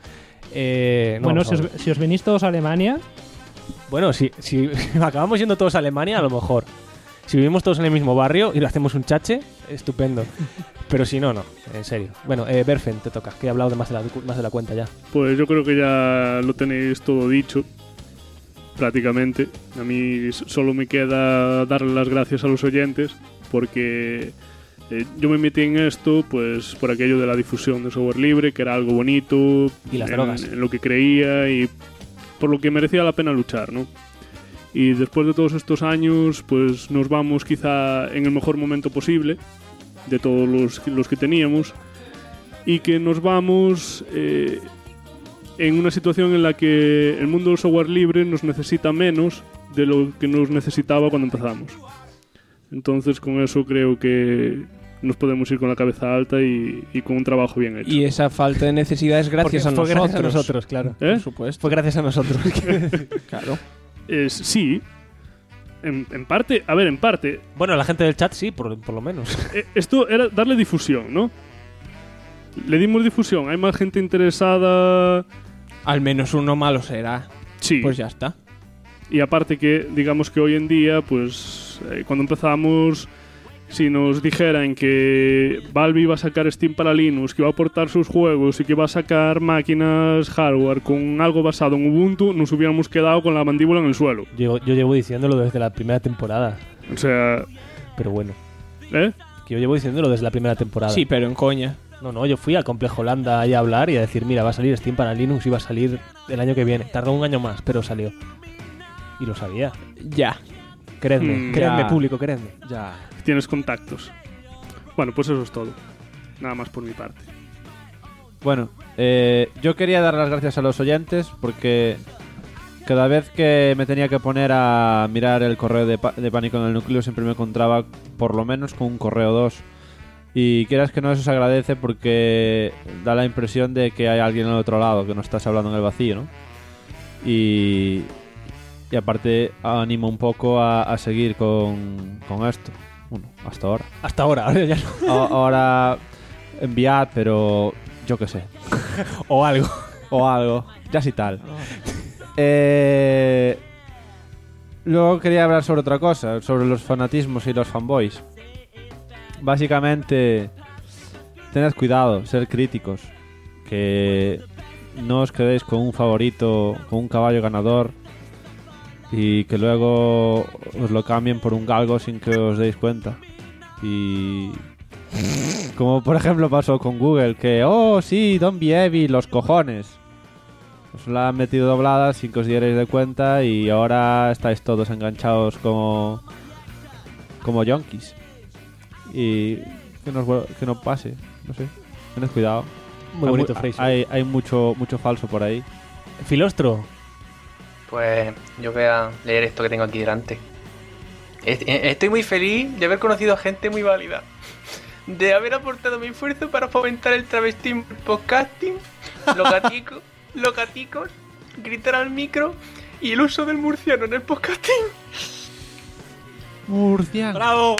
Si os venís todos a Alemania... Bueno, si acabamos yendo todos a Alemania, a lo mejor. Si vivimos todos en el mismo barrio y lo hacemos un Chache, estupendo. Pero si no, en serio. Bueno, Berfen, te toca, que he hablado más de la cuenta ya. Pues yo creo que ya lo tenéis todo dicho, prácticamente. A mí solo me queda darle las gracias a los oyentes, porque yo me metí en esto pues por aquello de la difusión de software libre, que era algo bonito, y las drogas, en lo que creía y por lo que merecía la pena luchar, ¿no? Y después de todos estos años, pues nos vamos quizá en el mejor momento posible de todos los que teníamos, y que nos vamos en una situación en la que el mundo del software libre nos necesita menos de lo que nos necesitaba cuando empezamos. Entonces, con eso creo que nos podemos ir con la cabeza alta y con un trabajo bien hecho. Y esa falta de necesidad es gracias a nosotros. Fue gracias a nosotros, claro. Por supuesto. Fue gracias a nosotros. Claro. Sí. En parte, a ver, en parte. Bueno, la gente del chat sí, por lo menos. Esto era darle difusión, ¿no? Le dimos difusión. Hay más gente interesada. Al menos uno malo será. Sí. Pues ya está. Y aparte que, digamos que hoy en día, pues, cuando empezamos, si nos dijeran que Valve iba a sacar Steam para Linux, que iba a aportar sus juegos y que iba a sacar máquinas hardware con algo basado en Ubuntu, nos hubiéramos quedado con la mandíbula en el suelo. Yo llevo diciéndolo desde la primera temporada. O sea... Pero bueno. Que yo llevo diciéndolo desde la primera temporada. Sí, pero en coña. No, yo fui al Complejo Holanda ahí a hablar y a decir, mira, va a salir Steam para Linux y va a salir el año que viene. Tardó un año más, pero salió. Y lo sabía. Ya. Creedme, público, creedme. Ya. Tienes contactos. Bueno, pues eso es todo. Nada más por mi parte. Bueno, yo quería dar las gracias a los oyentes porque cada vez que me tenía que poner a mirar el correo de Pánico en el Núcleo siempre me encontraba por lo menos con un correo 2. Y quieras que no, eso se agradece porque da la impresión de que hay alguien al otro lado, que no estás hablando en el vacío, ¿no? Y aparte animo un poco a seguir con esto. Bueno, hasta ahora. Hasta ahora, ahora ya no. Ahora enviad, pero yo qué sé. O algo. O algo. Ya sí tal. Luego quería hablar sobre otra cosa, sobre los fanatismos y los fanboys. Básicamente, tened cuidado, ser críticos. Que no os quedéis con un favorito, con un caballo ganador y que luego os lo cambien por un galgo sin que os deis cuenta. Y como por ejemplo pasó con Google, que oh sí, don't be heavy, los cojones. Os la han metido doblada sin que os dierais de cuenta y ahora estáis todos enganchados como yonkis. Y que no pase, no sé. Tened cuidado. Muy bonito, Fraser. Hay mucho falso por ahí. Filostro. Pues yo voy a leer esto que tengo aquí delante. Estoy muy feliz de haber conocido a gente muy válida. De haber aportado mi esfuerzo para fomentar el travestismo, el podcasting, los gaticos, gritar al micro y el uso del murciano en el podcasting. Murciano. ¡Bravo!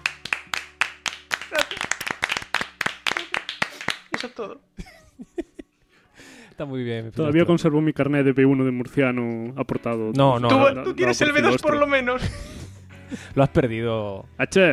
Eso es todo. Está muy bien. Todavía conservo mi carnet de B1 de murciano aportado. No. Tú tienes el B2 por lo menos. Lo has perdido. H.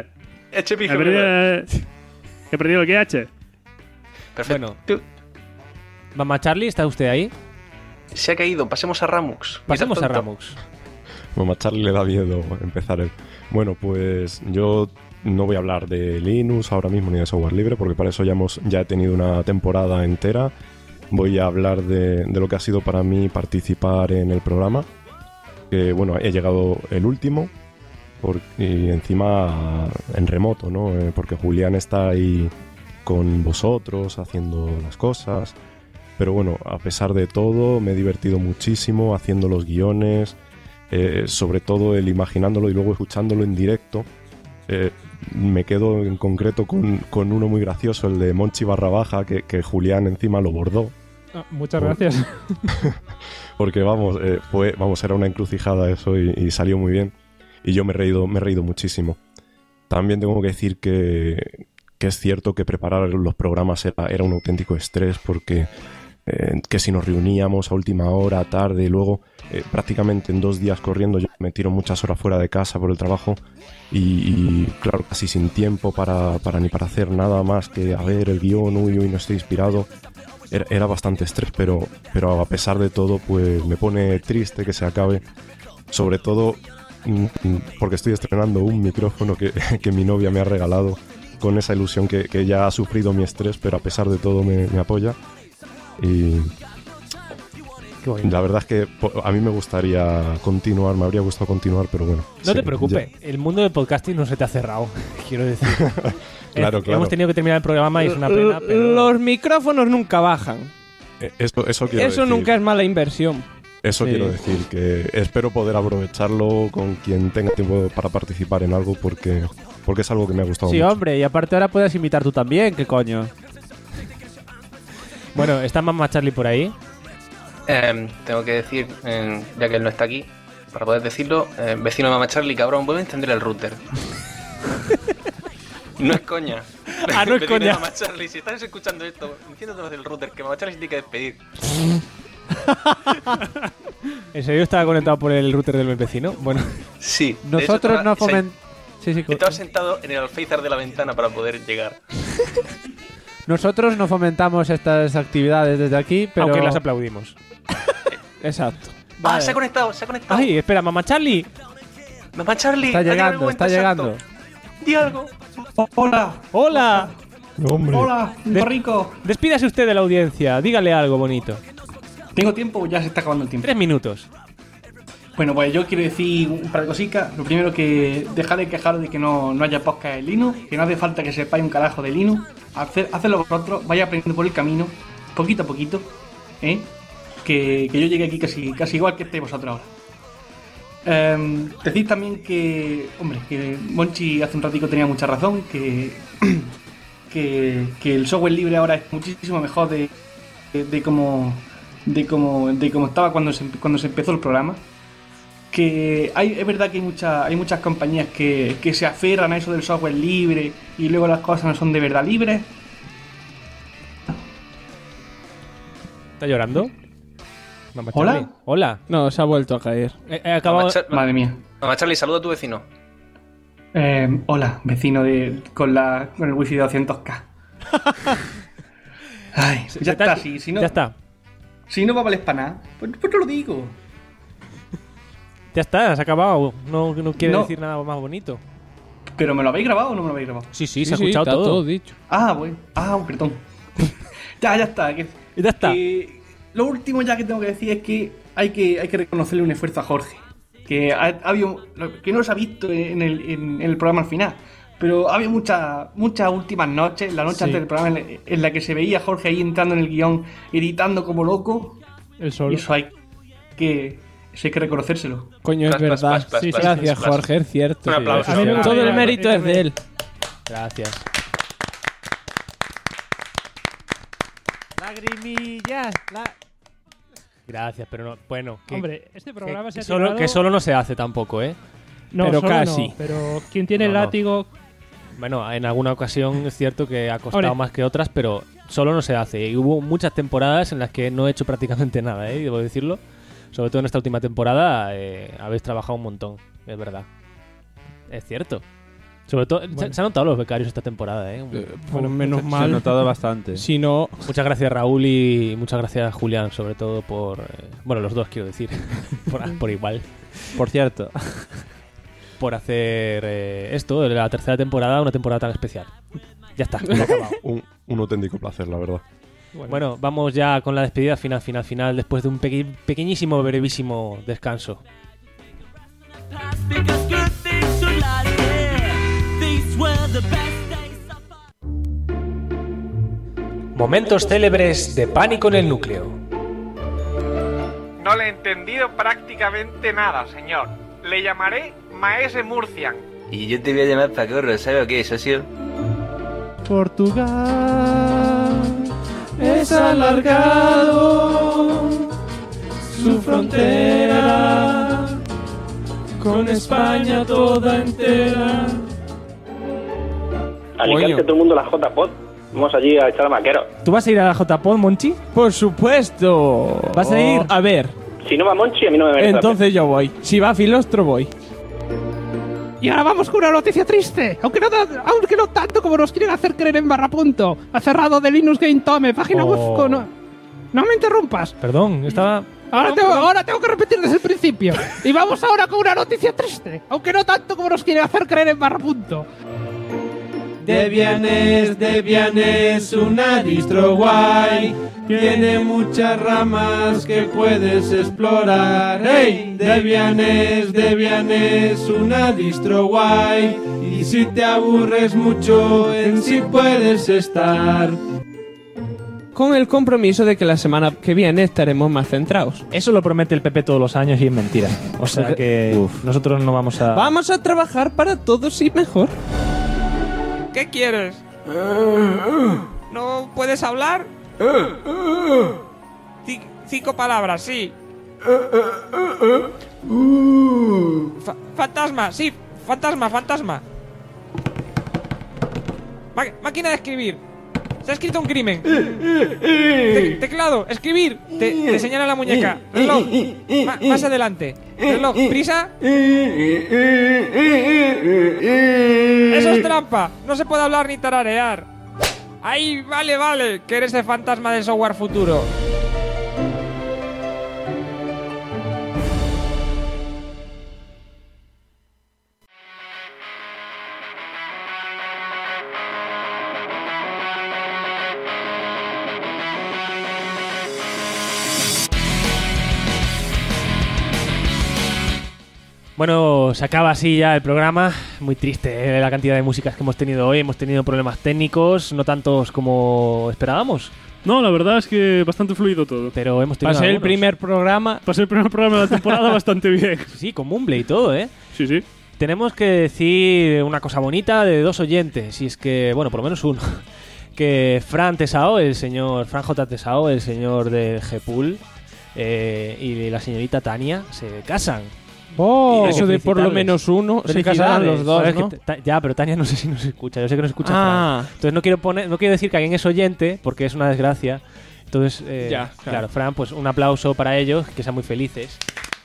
He perdido el H. Perfecto. Bueno. Mamá Charlie, ¿está usted ahí? Se ha caído. Pasemos a Ramux. Pasemos a Ramux. Bueno, a Charlie le da miedo empezar él. Bueno, pues yo no voy a hablar de Linux ahora mismo ni de software libre porque para eso ya he tenido una temporada entera. Voy a hablar de lo que ha sido para mí participar en el programa. Que bueno, he llegado el último y encima en remoto, ¿no? Porque Julián está ahí con vosotros haciendo las cosas. Pero bueno, a pesar de todo, me he divertido muchísimo haciendo los guiones, sobre todo el imaginándolo y luego escuchándolo en directo. Me quedo en concreto con uno muy gracioso, el de Monchi barra baja, que Julián encima lo bordó. Muchas gracias. Porque era una encrucijada eso y salió muy bien. Y yo me he reído muchísimo. También tengo que decir que es cierto que preparar los programas era un auténtico estrés porque que si nos reuníamos a última hora, tarde, y luego prácticamente en 2 días corriendo yo me tiro muchas horas fuera de casa por el trabajo y claro, casi sin tiempo para hacer nada más que a ver el guión, uy, no estoy inspirado. Era bastante estrés, pero a pesar de todo pues me pone triste que se acabe, sobre todo porque estoy estrenando un micrófono que mi novia me ha regalado con esa ilusión que ya ha sufrido mi estrés, pero a pesar de todo me apoya. Y la verdad es que a mí me gustaría continuar, me habría gustado continuar, pero bueno. No te preocupes, el mundo del podcasting no se te ha cerrado, quiero decir. Claro. Hemos tenido que terminar el programa y es una pena, pero... Los micrófonos nunca bajan. Eso quiero decir. Nunca es mala inversión. Eso quiero decir, que espero poder aprovecharlo con quien tenga tiempo para participar en algo porque es algo que me ha gustado mucho. Sí, hombre, y aparte ahora puedes invitar tú también, ¿qué coño? Bueno, ¿está Mamá Charlie por ahí? Tengo que decir, ya que él no está aquí, para poder decirlo, vecino de Mamá Charlie, cabrón, vuelve a encender el router. No es coña. No es coña. Mamá Charlie, si estás escuchando esto, enciéndete el router, que Mamá Charlie se tiene que despedir. ¿En serio estaba conectado por el router del vecino? Bueno. Sí. Nosotros no fomentamos... Estaba sentado en el alféizar de la ventana para poder llegar. Nosotros no fomentamos estas actividades desde aquí, pero... Aunque las aplaudimos. Exacto. Vale. Se ha conectado. Ay, espera, Mamá Charlie. Mamá Charlie. Está llegando. Di algo. Hola. No, hombre. Hola, rico. Despídase usted de la audiencia, dígale algo bonito. ¿Tengo tiempo o ya se está acabando el tiempo? 3 minutos. Bueno, pues yo quiero decir un par de cositas. Lo primero, que dejad de quejaros de que no haya podcast en Linux, que no hace falta que sepáis un carajo de Linux. Hacedlo vosotros, vaya aprendiendo por el camino poquito a poquito, que yo llegué aquí casi igual que estáis vosotros ahora. Decís también que, hombre, que Monchi hace un ratico tenía mucha razón, que el software libre ahora es muchísimo mejor de cómo estaba cuando se empezó el programa. Que es verdad que hay muchas compañías que se aferran a eso del software libre y luego las cosas no son de verdad libres. ¿Está llorando? Mamá ¿Hola? Charlie. Hola. No, se ha vuelto a caer. He acabado... Madre mía. Mamá Charlie, saluda a tu vecino. Hola, vecino con el wifi de 200k. Ay, ya está, si no, ya está. Si no va a valer para nada, pues te lo digo. Ya está, se ha acabado. No quiere No. decir nada más bonito. ¿Pero me lo habéis grabado o no me lo habéis grabado? Sí, se ha escuchado está todo dicho. Ah, bueno. Ah, perdón. ya está. Ya está. Lo último ya que tengo que decir es que hay que reconocerle un esfuerzo a Jorge. Que ha habido, que no se ha visto en el programa al final. Pero había muchas últimas noches, la noche Sí. antes del programa, en la que se veía a Jorge ahí entrando en el guión, editando como loco. El solo. Y eso hay que reconocérselo. Coño, es Plas, plas, verdad. plas, Sí, plas, gracias, plas, plas. Jorge, es cierto. Un aplauso. A mí me Todo gustaría- el mérito es de él. Gracias. Lagrimillas. Gracias, pero no. Bueno, Hombre, este programa se ha solo, titulado- que solo no se hace tampoco, ¿eh? No, pero solo casi. no, pero quien tiene el No, no. látigo... Bueno, en alguna ocasión es cierto que ha costado Hombre. más que otras, pero solo no se hace. Y hubo muchas temporadas en las que no he hecho prácticamente nada, ¿eh? Debo decirlo. Sobre todo en esta última temporada habéis trabajado un montón, es verdad. Es cierto. Sobre todo, se han notado los becarios esta temporada, ¿eh? Bueno, menos Se ha mal. notado bastante. Si no, Muchas gracias Raúl y muchas gracias Julián, sobre todo por... bueno, los dos quiero decir, por igual. Por cierto. Por hacer esto, la tercera temporada, una temporada tan especial. Ya está, ya ha acabado. Un auténtico placer, la verdad. Bueno, vamos ya con la despedida final, después de un pequeñísimo, brevísimo descanso. Momentos célebres de Pánico en el Núcleo. No le he entendido prácticamente nada, señor. Le llamaré Maese Murcian. Y yo te voy a llamar Pacorro, ¿sabes o qué, socio? Portugal es alargado su frontera con España toda entera. Alicante, todo el mundo la JPod. Vamos allí a echar a maqueros. ¿Tú vas a ir a la JPod, Monchi? por supuesto. ¿Vas a ir? A ver, Si no va Monchi, a mí no me merece la entonces yo voy. Si va Filostro, voy. Y ahora vamos con una noticia triste, aunque no tanto como nos quieren hacer creer en Barrapunto. Ha cerrado de Linux Game Tome, página web con... No me interrumpas. Perdón, estaba... Ahora tengo que repetir desde el principio. Y vamos ahora con una noticia triste, aunque no tanto como nos quieren hacer creer en Barrapunto. Debian es una distro guay. Tiene muchas ramas que puedes explorar. Hey, Debian es una distro guay. Y si te aburres mucho, en sí puedes estar. Con el compromiso de que la semana que viene estaremos más centrados. Eso lo promete el PP todos los años y es mentira. O sea que nosotros no vamos a... Vamos a trabajar para todos y mejor. ¿Qué quieres? ¿No puedes hablar? 5 palabras, sí. Fantasma, sí. Fantasma. Máquina de escribir. Se ha escrito un crimen. Teclado, escribir. Te señala la muñeca. Reloj. Más adelante. Reloj, prisa. Eso es trampa. No se puede hablar ni tararear. Ahí, vale. Que eres el fantasma del software futuro. Bueno, se acaba así ya el programa. Muy triste la cantidad de músicas que hemos tenido hoy. Hemos tenido problemas técnicos, no tantos como esperábamos. No, la verdad es que bastante fluido todo. Pero hemos tenido Pasé el algunos. primer programa. Pasé el primer programa de la temporada bastante bien. Sí, con Mumble y todo, ¿eh? Sí, sí. Tenemos que decir una cosa bonita de 2 oyentes, y es que, bueno, por lo menos uno, que Fran Tesao, el señor Fran J. Tesao, el señor del Gpool, y la señorita Tania se casan. Oh, Y eso de por lo menos uno, se casarán los dos, Joder, ¿no? que ya, pero Tania no sé si nos escucha, yo sé que nos escucha Ah. Fran. Entonces no quiero decir que alguien es oyente, porque es una desgracia. Entonces, Ya, claro. Fran, pues un aplauso para ellos, que sean muy felices.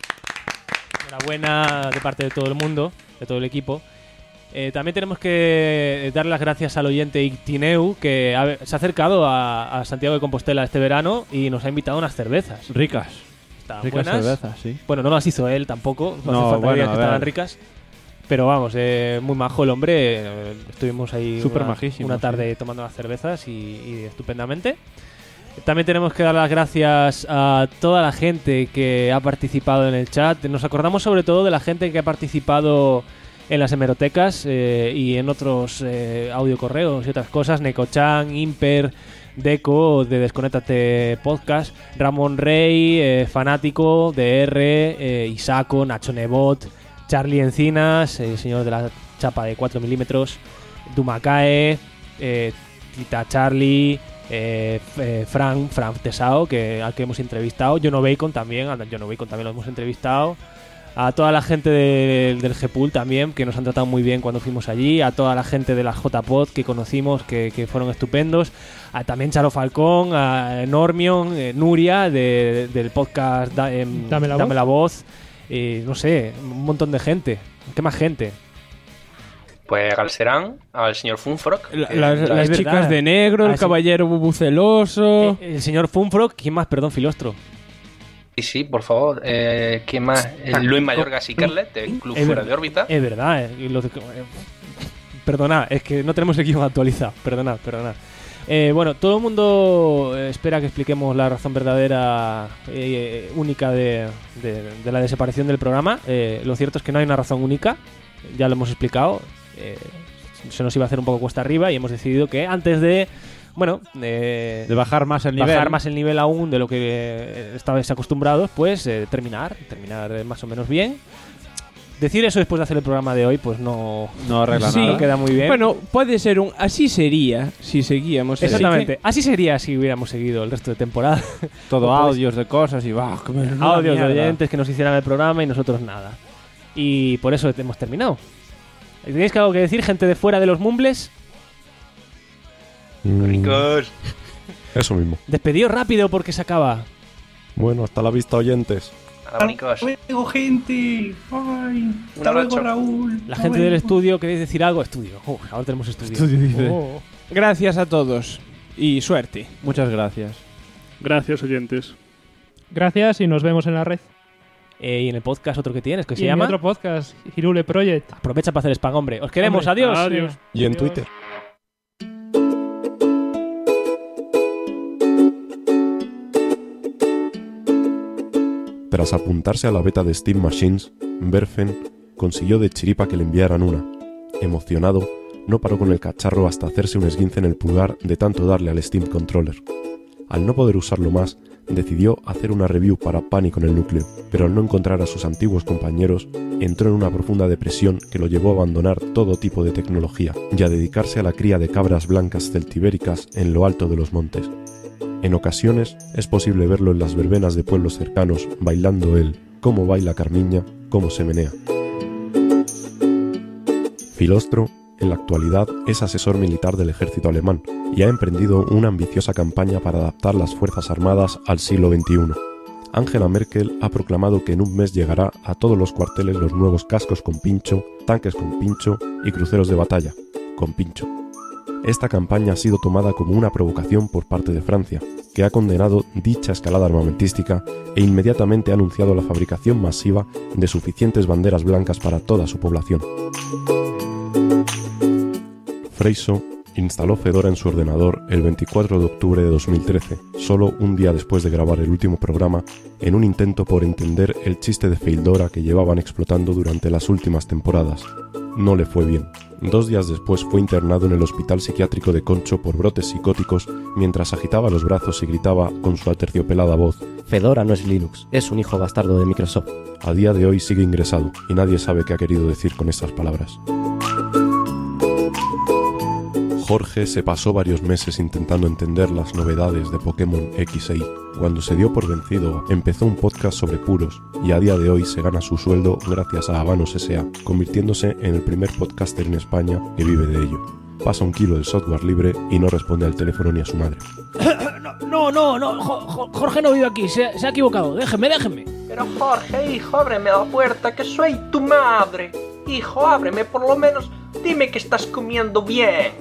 Enhorabuena de parte de todo el mundo, de todo el equipo. También tenemos que darle las gracias al oyente Ictineu, que se ha acercado a Santiago de Compostela este verano y nos ha invitado a unas cervezas. Ricas. Estaban Ricas buenas. cervezas, sí. Bueno, no las hizo él tampoco, no, No, hace falta bueno, que digas a que ver. estaban ricas. Pero vamos, muy majo el hombre. Estuvimos ahí Súper majísimo, una tarde tomando las cervezas y estupendamente. También tenemos que dar las gracias a toda la gente que ha participado en el chat. Nos acordamos sobre todo de la gente que ha participado en las hemerotecas y en otros audiocorreos y otras cosas. Necochan, Imper, Deco de Desconéctate Podcast, Ramón Rey, Fanático, DR, Isaco, Nacho Nebot, Charlie Encinas, el señor de la chapa de 4 milímetros, Dumakae, Tita Charlie, Frank Tesao, al que hemos entrevistado, Jono Bacon también lo hemos entrevistado, a toda la gente del Gpool también, que nos han tratado muy bien cuando fuimos allí, a toda la gente de la JPod que conocimos, que fueron estupendos, a también Charo Falcón, a Normion, Nuria del podcast Dame la Voz, no sé, un montón de gente. ¿Qué más gente? Pues Galserán, al señor Funfrock. Las chicas de negro, el caballero bubuceloso. El señor Funfrock, ¿quién más? Perdón, Filostro. Sí, por favor. ¿Quién más? Luis Mayorgas y Kerlet, del Club Fuera de Órbita. Es verdad. Perdonad, es que no tenemos el guión actualizado. Perdonad. Bueno, todo el mundo espera que expliquemos la razón verdadera única de la desaparición del programa. Lo cierto es que no hay una razón única. Ya lo hemos explicado. Se nos iba a hacer un poco cuesta arriba y hemos decidido que antes de de bajar más el nivel. Bajar más el nivel aún de lo que estabais acostumbrados, pues terminar más o menos bien. Decir eso después de hacer el programa de hoy, pues no arregla nada. No queda muy bien. Bueno, puede ser así sería si seguíamos. Exactamente. Así sería si hubiéramos seguido el resto de temporada. Todo pues, audios de cosas y audios de oyentes que nos hicieran el programa y nosotros nada. Y por eso hemos terminado. ¿Tenéis algo que decir, gente de fuera de los mumbles? Ricos. Eso mismo. Despedidos rápido porque se acaba. Bueno, hasta la vista, oyentes. Hasta luego, gente. Ay, hasta luego, Raúl. La gente del estudio, ¿queréis decir algo? Estudio. Ahora tenemos estudio. Gracias a todos y suerte. Muchas gracias. Gracias, oyentes. Gracias y nos vemos en la red. Y en el podcast otro que tienes, que se en llama... otro podcast, Hirule Project. Aprovecha para hacer spam, hombre. Os queremos, hombre, adiós. Adiós. Y en Twitter. Tras apuntarse a la beta de Steam Machines, Berfen consiguió de chiripa que le enviaran una. Emocionado, no paró con el cacharro hasta hacerse un esguince en el pulgar de tanto darle al Steam Controller. Al no poder usarlo más, decidió hacer una review para Pánico en el Núcleo, pero al no encontrar a sus antiguos compañeros, entró en una profunda depresión que lo llevó a abandonar todo tipo de tecnología y a dedicarse a la cría de cabras blancas celtibéricas en lo alto de los montes. En ocasiones es posible verlo en las verbenas de pueblos cercanos bailando el cómo baila Carmiña, cómo se menea. Filostro, en la actualidad, es asesor militar del ejército alemán y ha emprendido una ambiciosa campaña para adaptar las fuerzas armadas al siglo XXI. Angela Merkel ha proclamado que en un mes llegará a todos los cuarteles los nuevos cascos con pincho, tanques con pincho y cruceros de batalla con pincho. Esta campaña ha sido tomada como una provocación por parte de Francia, que ha condenado dicha escalada armamentística e inmediatamente ha anunciado la fabricación masiva de suficientes banderas blancas para toda su población. Freiso instaló Fedora en su ordenador el 24 de octubre de 2013, solo un día después de grabar el último programa, en un intento por entender el chiste de Feildora que llevaban explotando durante las últimas temporadas. No le fue bien, 2 días después fue internado en el hospital psiquiátrico de Concho por brotes psicóticos mientras agitaba los brazos y gritaba con su aterciopelada voz: Fedora no es Linux, es un hijo bastardo de Microsoft. A día de hoy sigue ingresado y nadie sabe qué ha querido decir con estas palabras. Jorge se pasó varios meses intentando entender las novedades de Pokémon X e Y. Cuando se dio por vencido, empezó un podcast sobre puros y a día de hoy se gana su sueldo gracias a Habanos S.A., convirtiéndose en el primer podcaster en España que vive de ello. Pasa 1 kilo del software libre y no responde al teléfono ni a su madre. No, Jorge no vive aquí, se ha equivocado, déjeme. Pero Jorge, hijo, ábreme la puerta, que soy tu madre. Hijo, ábreme, por lo menos dime que estás comiendo bien.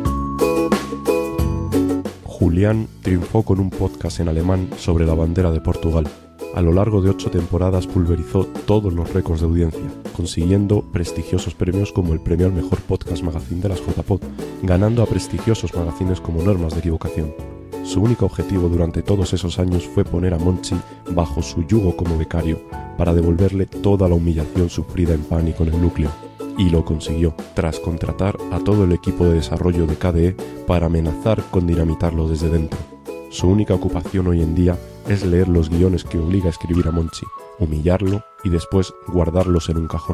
Julián triunfó con un podcast en alemán sobre la bandera de Portugal. A lo largo de 8 temporadas pulverizó todos los récords de audiencia, consiguiendo prestigiosos premios como el premio al mejor podcast magazine de las JPod, ganando a prestigiosos magazines como Normas de Equivocación. Su único objetivo durante todos esos años fue poner a Monchi bajo su yugo como becario, para devolverle toda la humillación sufrida en Pánico en el Núcleo. Y lo consiguió, tras contratar a todo el equipo de desarrollo de KDE para amenazar con dinamitarlo desde dentro. Su única ocupación hoy en día es leer los guiones que obliga a escribir a Monchi, humillarlo y después guardarlos en un cajón.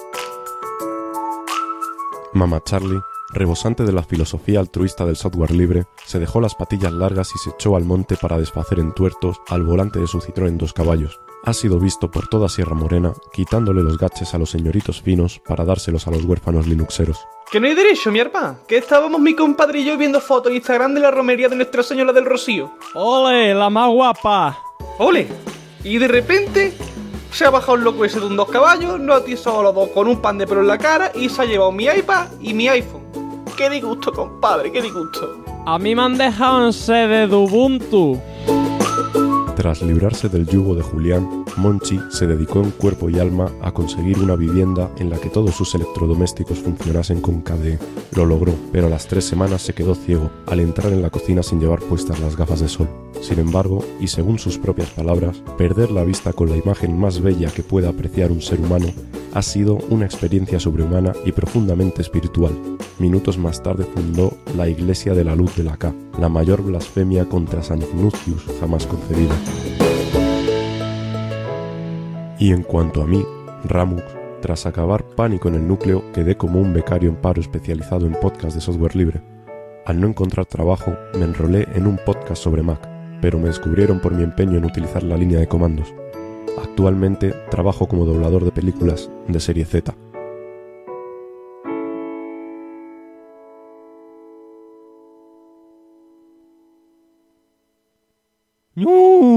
Mama Charlie, rebosante de la filosofía altruista del software libre, se dejó las patillas largas y se echó al monte para desfacer entuertos al volante de su Citroën 2 caballos. Ha sido visto por toda Sierra Morena quitándole los gaches a los señoritos finos para dárselos a los huérfanos linuxeros. Que no hay derecho, mi hermano. Que estábamos mi compadre y yo viendo fotos en Instagram de la romería de Nuestra Señora del Rocío. ¡Ole, la más guapa! ¡Ole! Y de repente se ha bajado el loco ese de un 2 caballos, nos ha atizado a los dos con un pan de pelo en la cara y se ha llevado mi iPad y mi iPhone. ¡Qué disgusto, compadre! ¡Qué disgusto! A mí me han dejado en sede de Ubuntu. Tras librarse del yugo de Julián, Monchi se dedicó en cuerpo y alma a conseguir una vivienda en la que todos sus electrodomésticos funcionasen con KDE. Lo logró, pero a las 3 semanas se quedó ciego al entrar en la cocina sin llevar puestas las gafas de sol. Sin embargo, y según sus propias palabras, perder la vista con la imagen más bella que pueda apreciar un ser humano ha sido una experiencia sobrehumana y profundamente espiritual. Minutos más tarde fundó la Iglesia de la Luz de la K, la mayor blasfemia contra San Ignacius jamás concebida. Y en cuanto a mí, Ramux, tras acabar Pánico en el Núcleo, quedé como un becario en paro especializado en podcast de software libre. Al no encontrar trabajo, me enrolé en un podcast sobre Mac, pero me descubrieron por mi empeño en utilizar la línea de comandos. Actualmente trabajo como doblador de películas de serie Z. ¡No!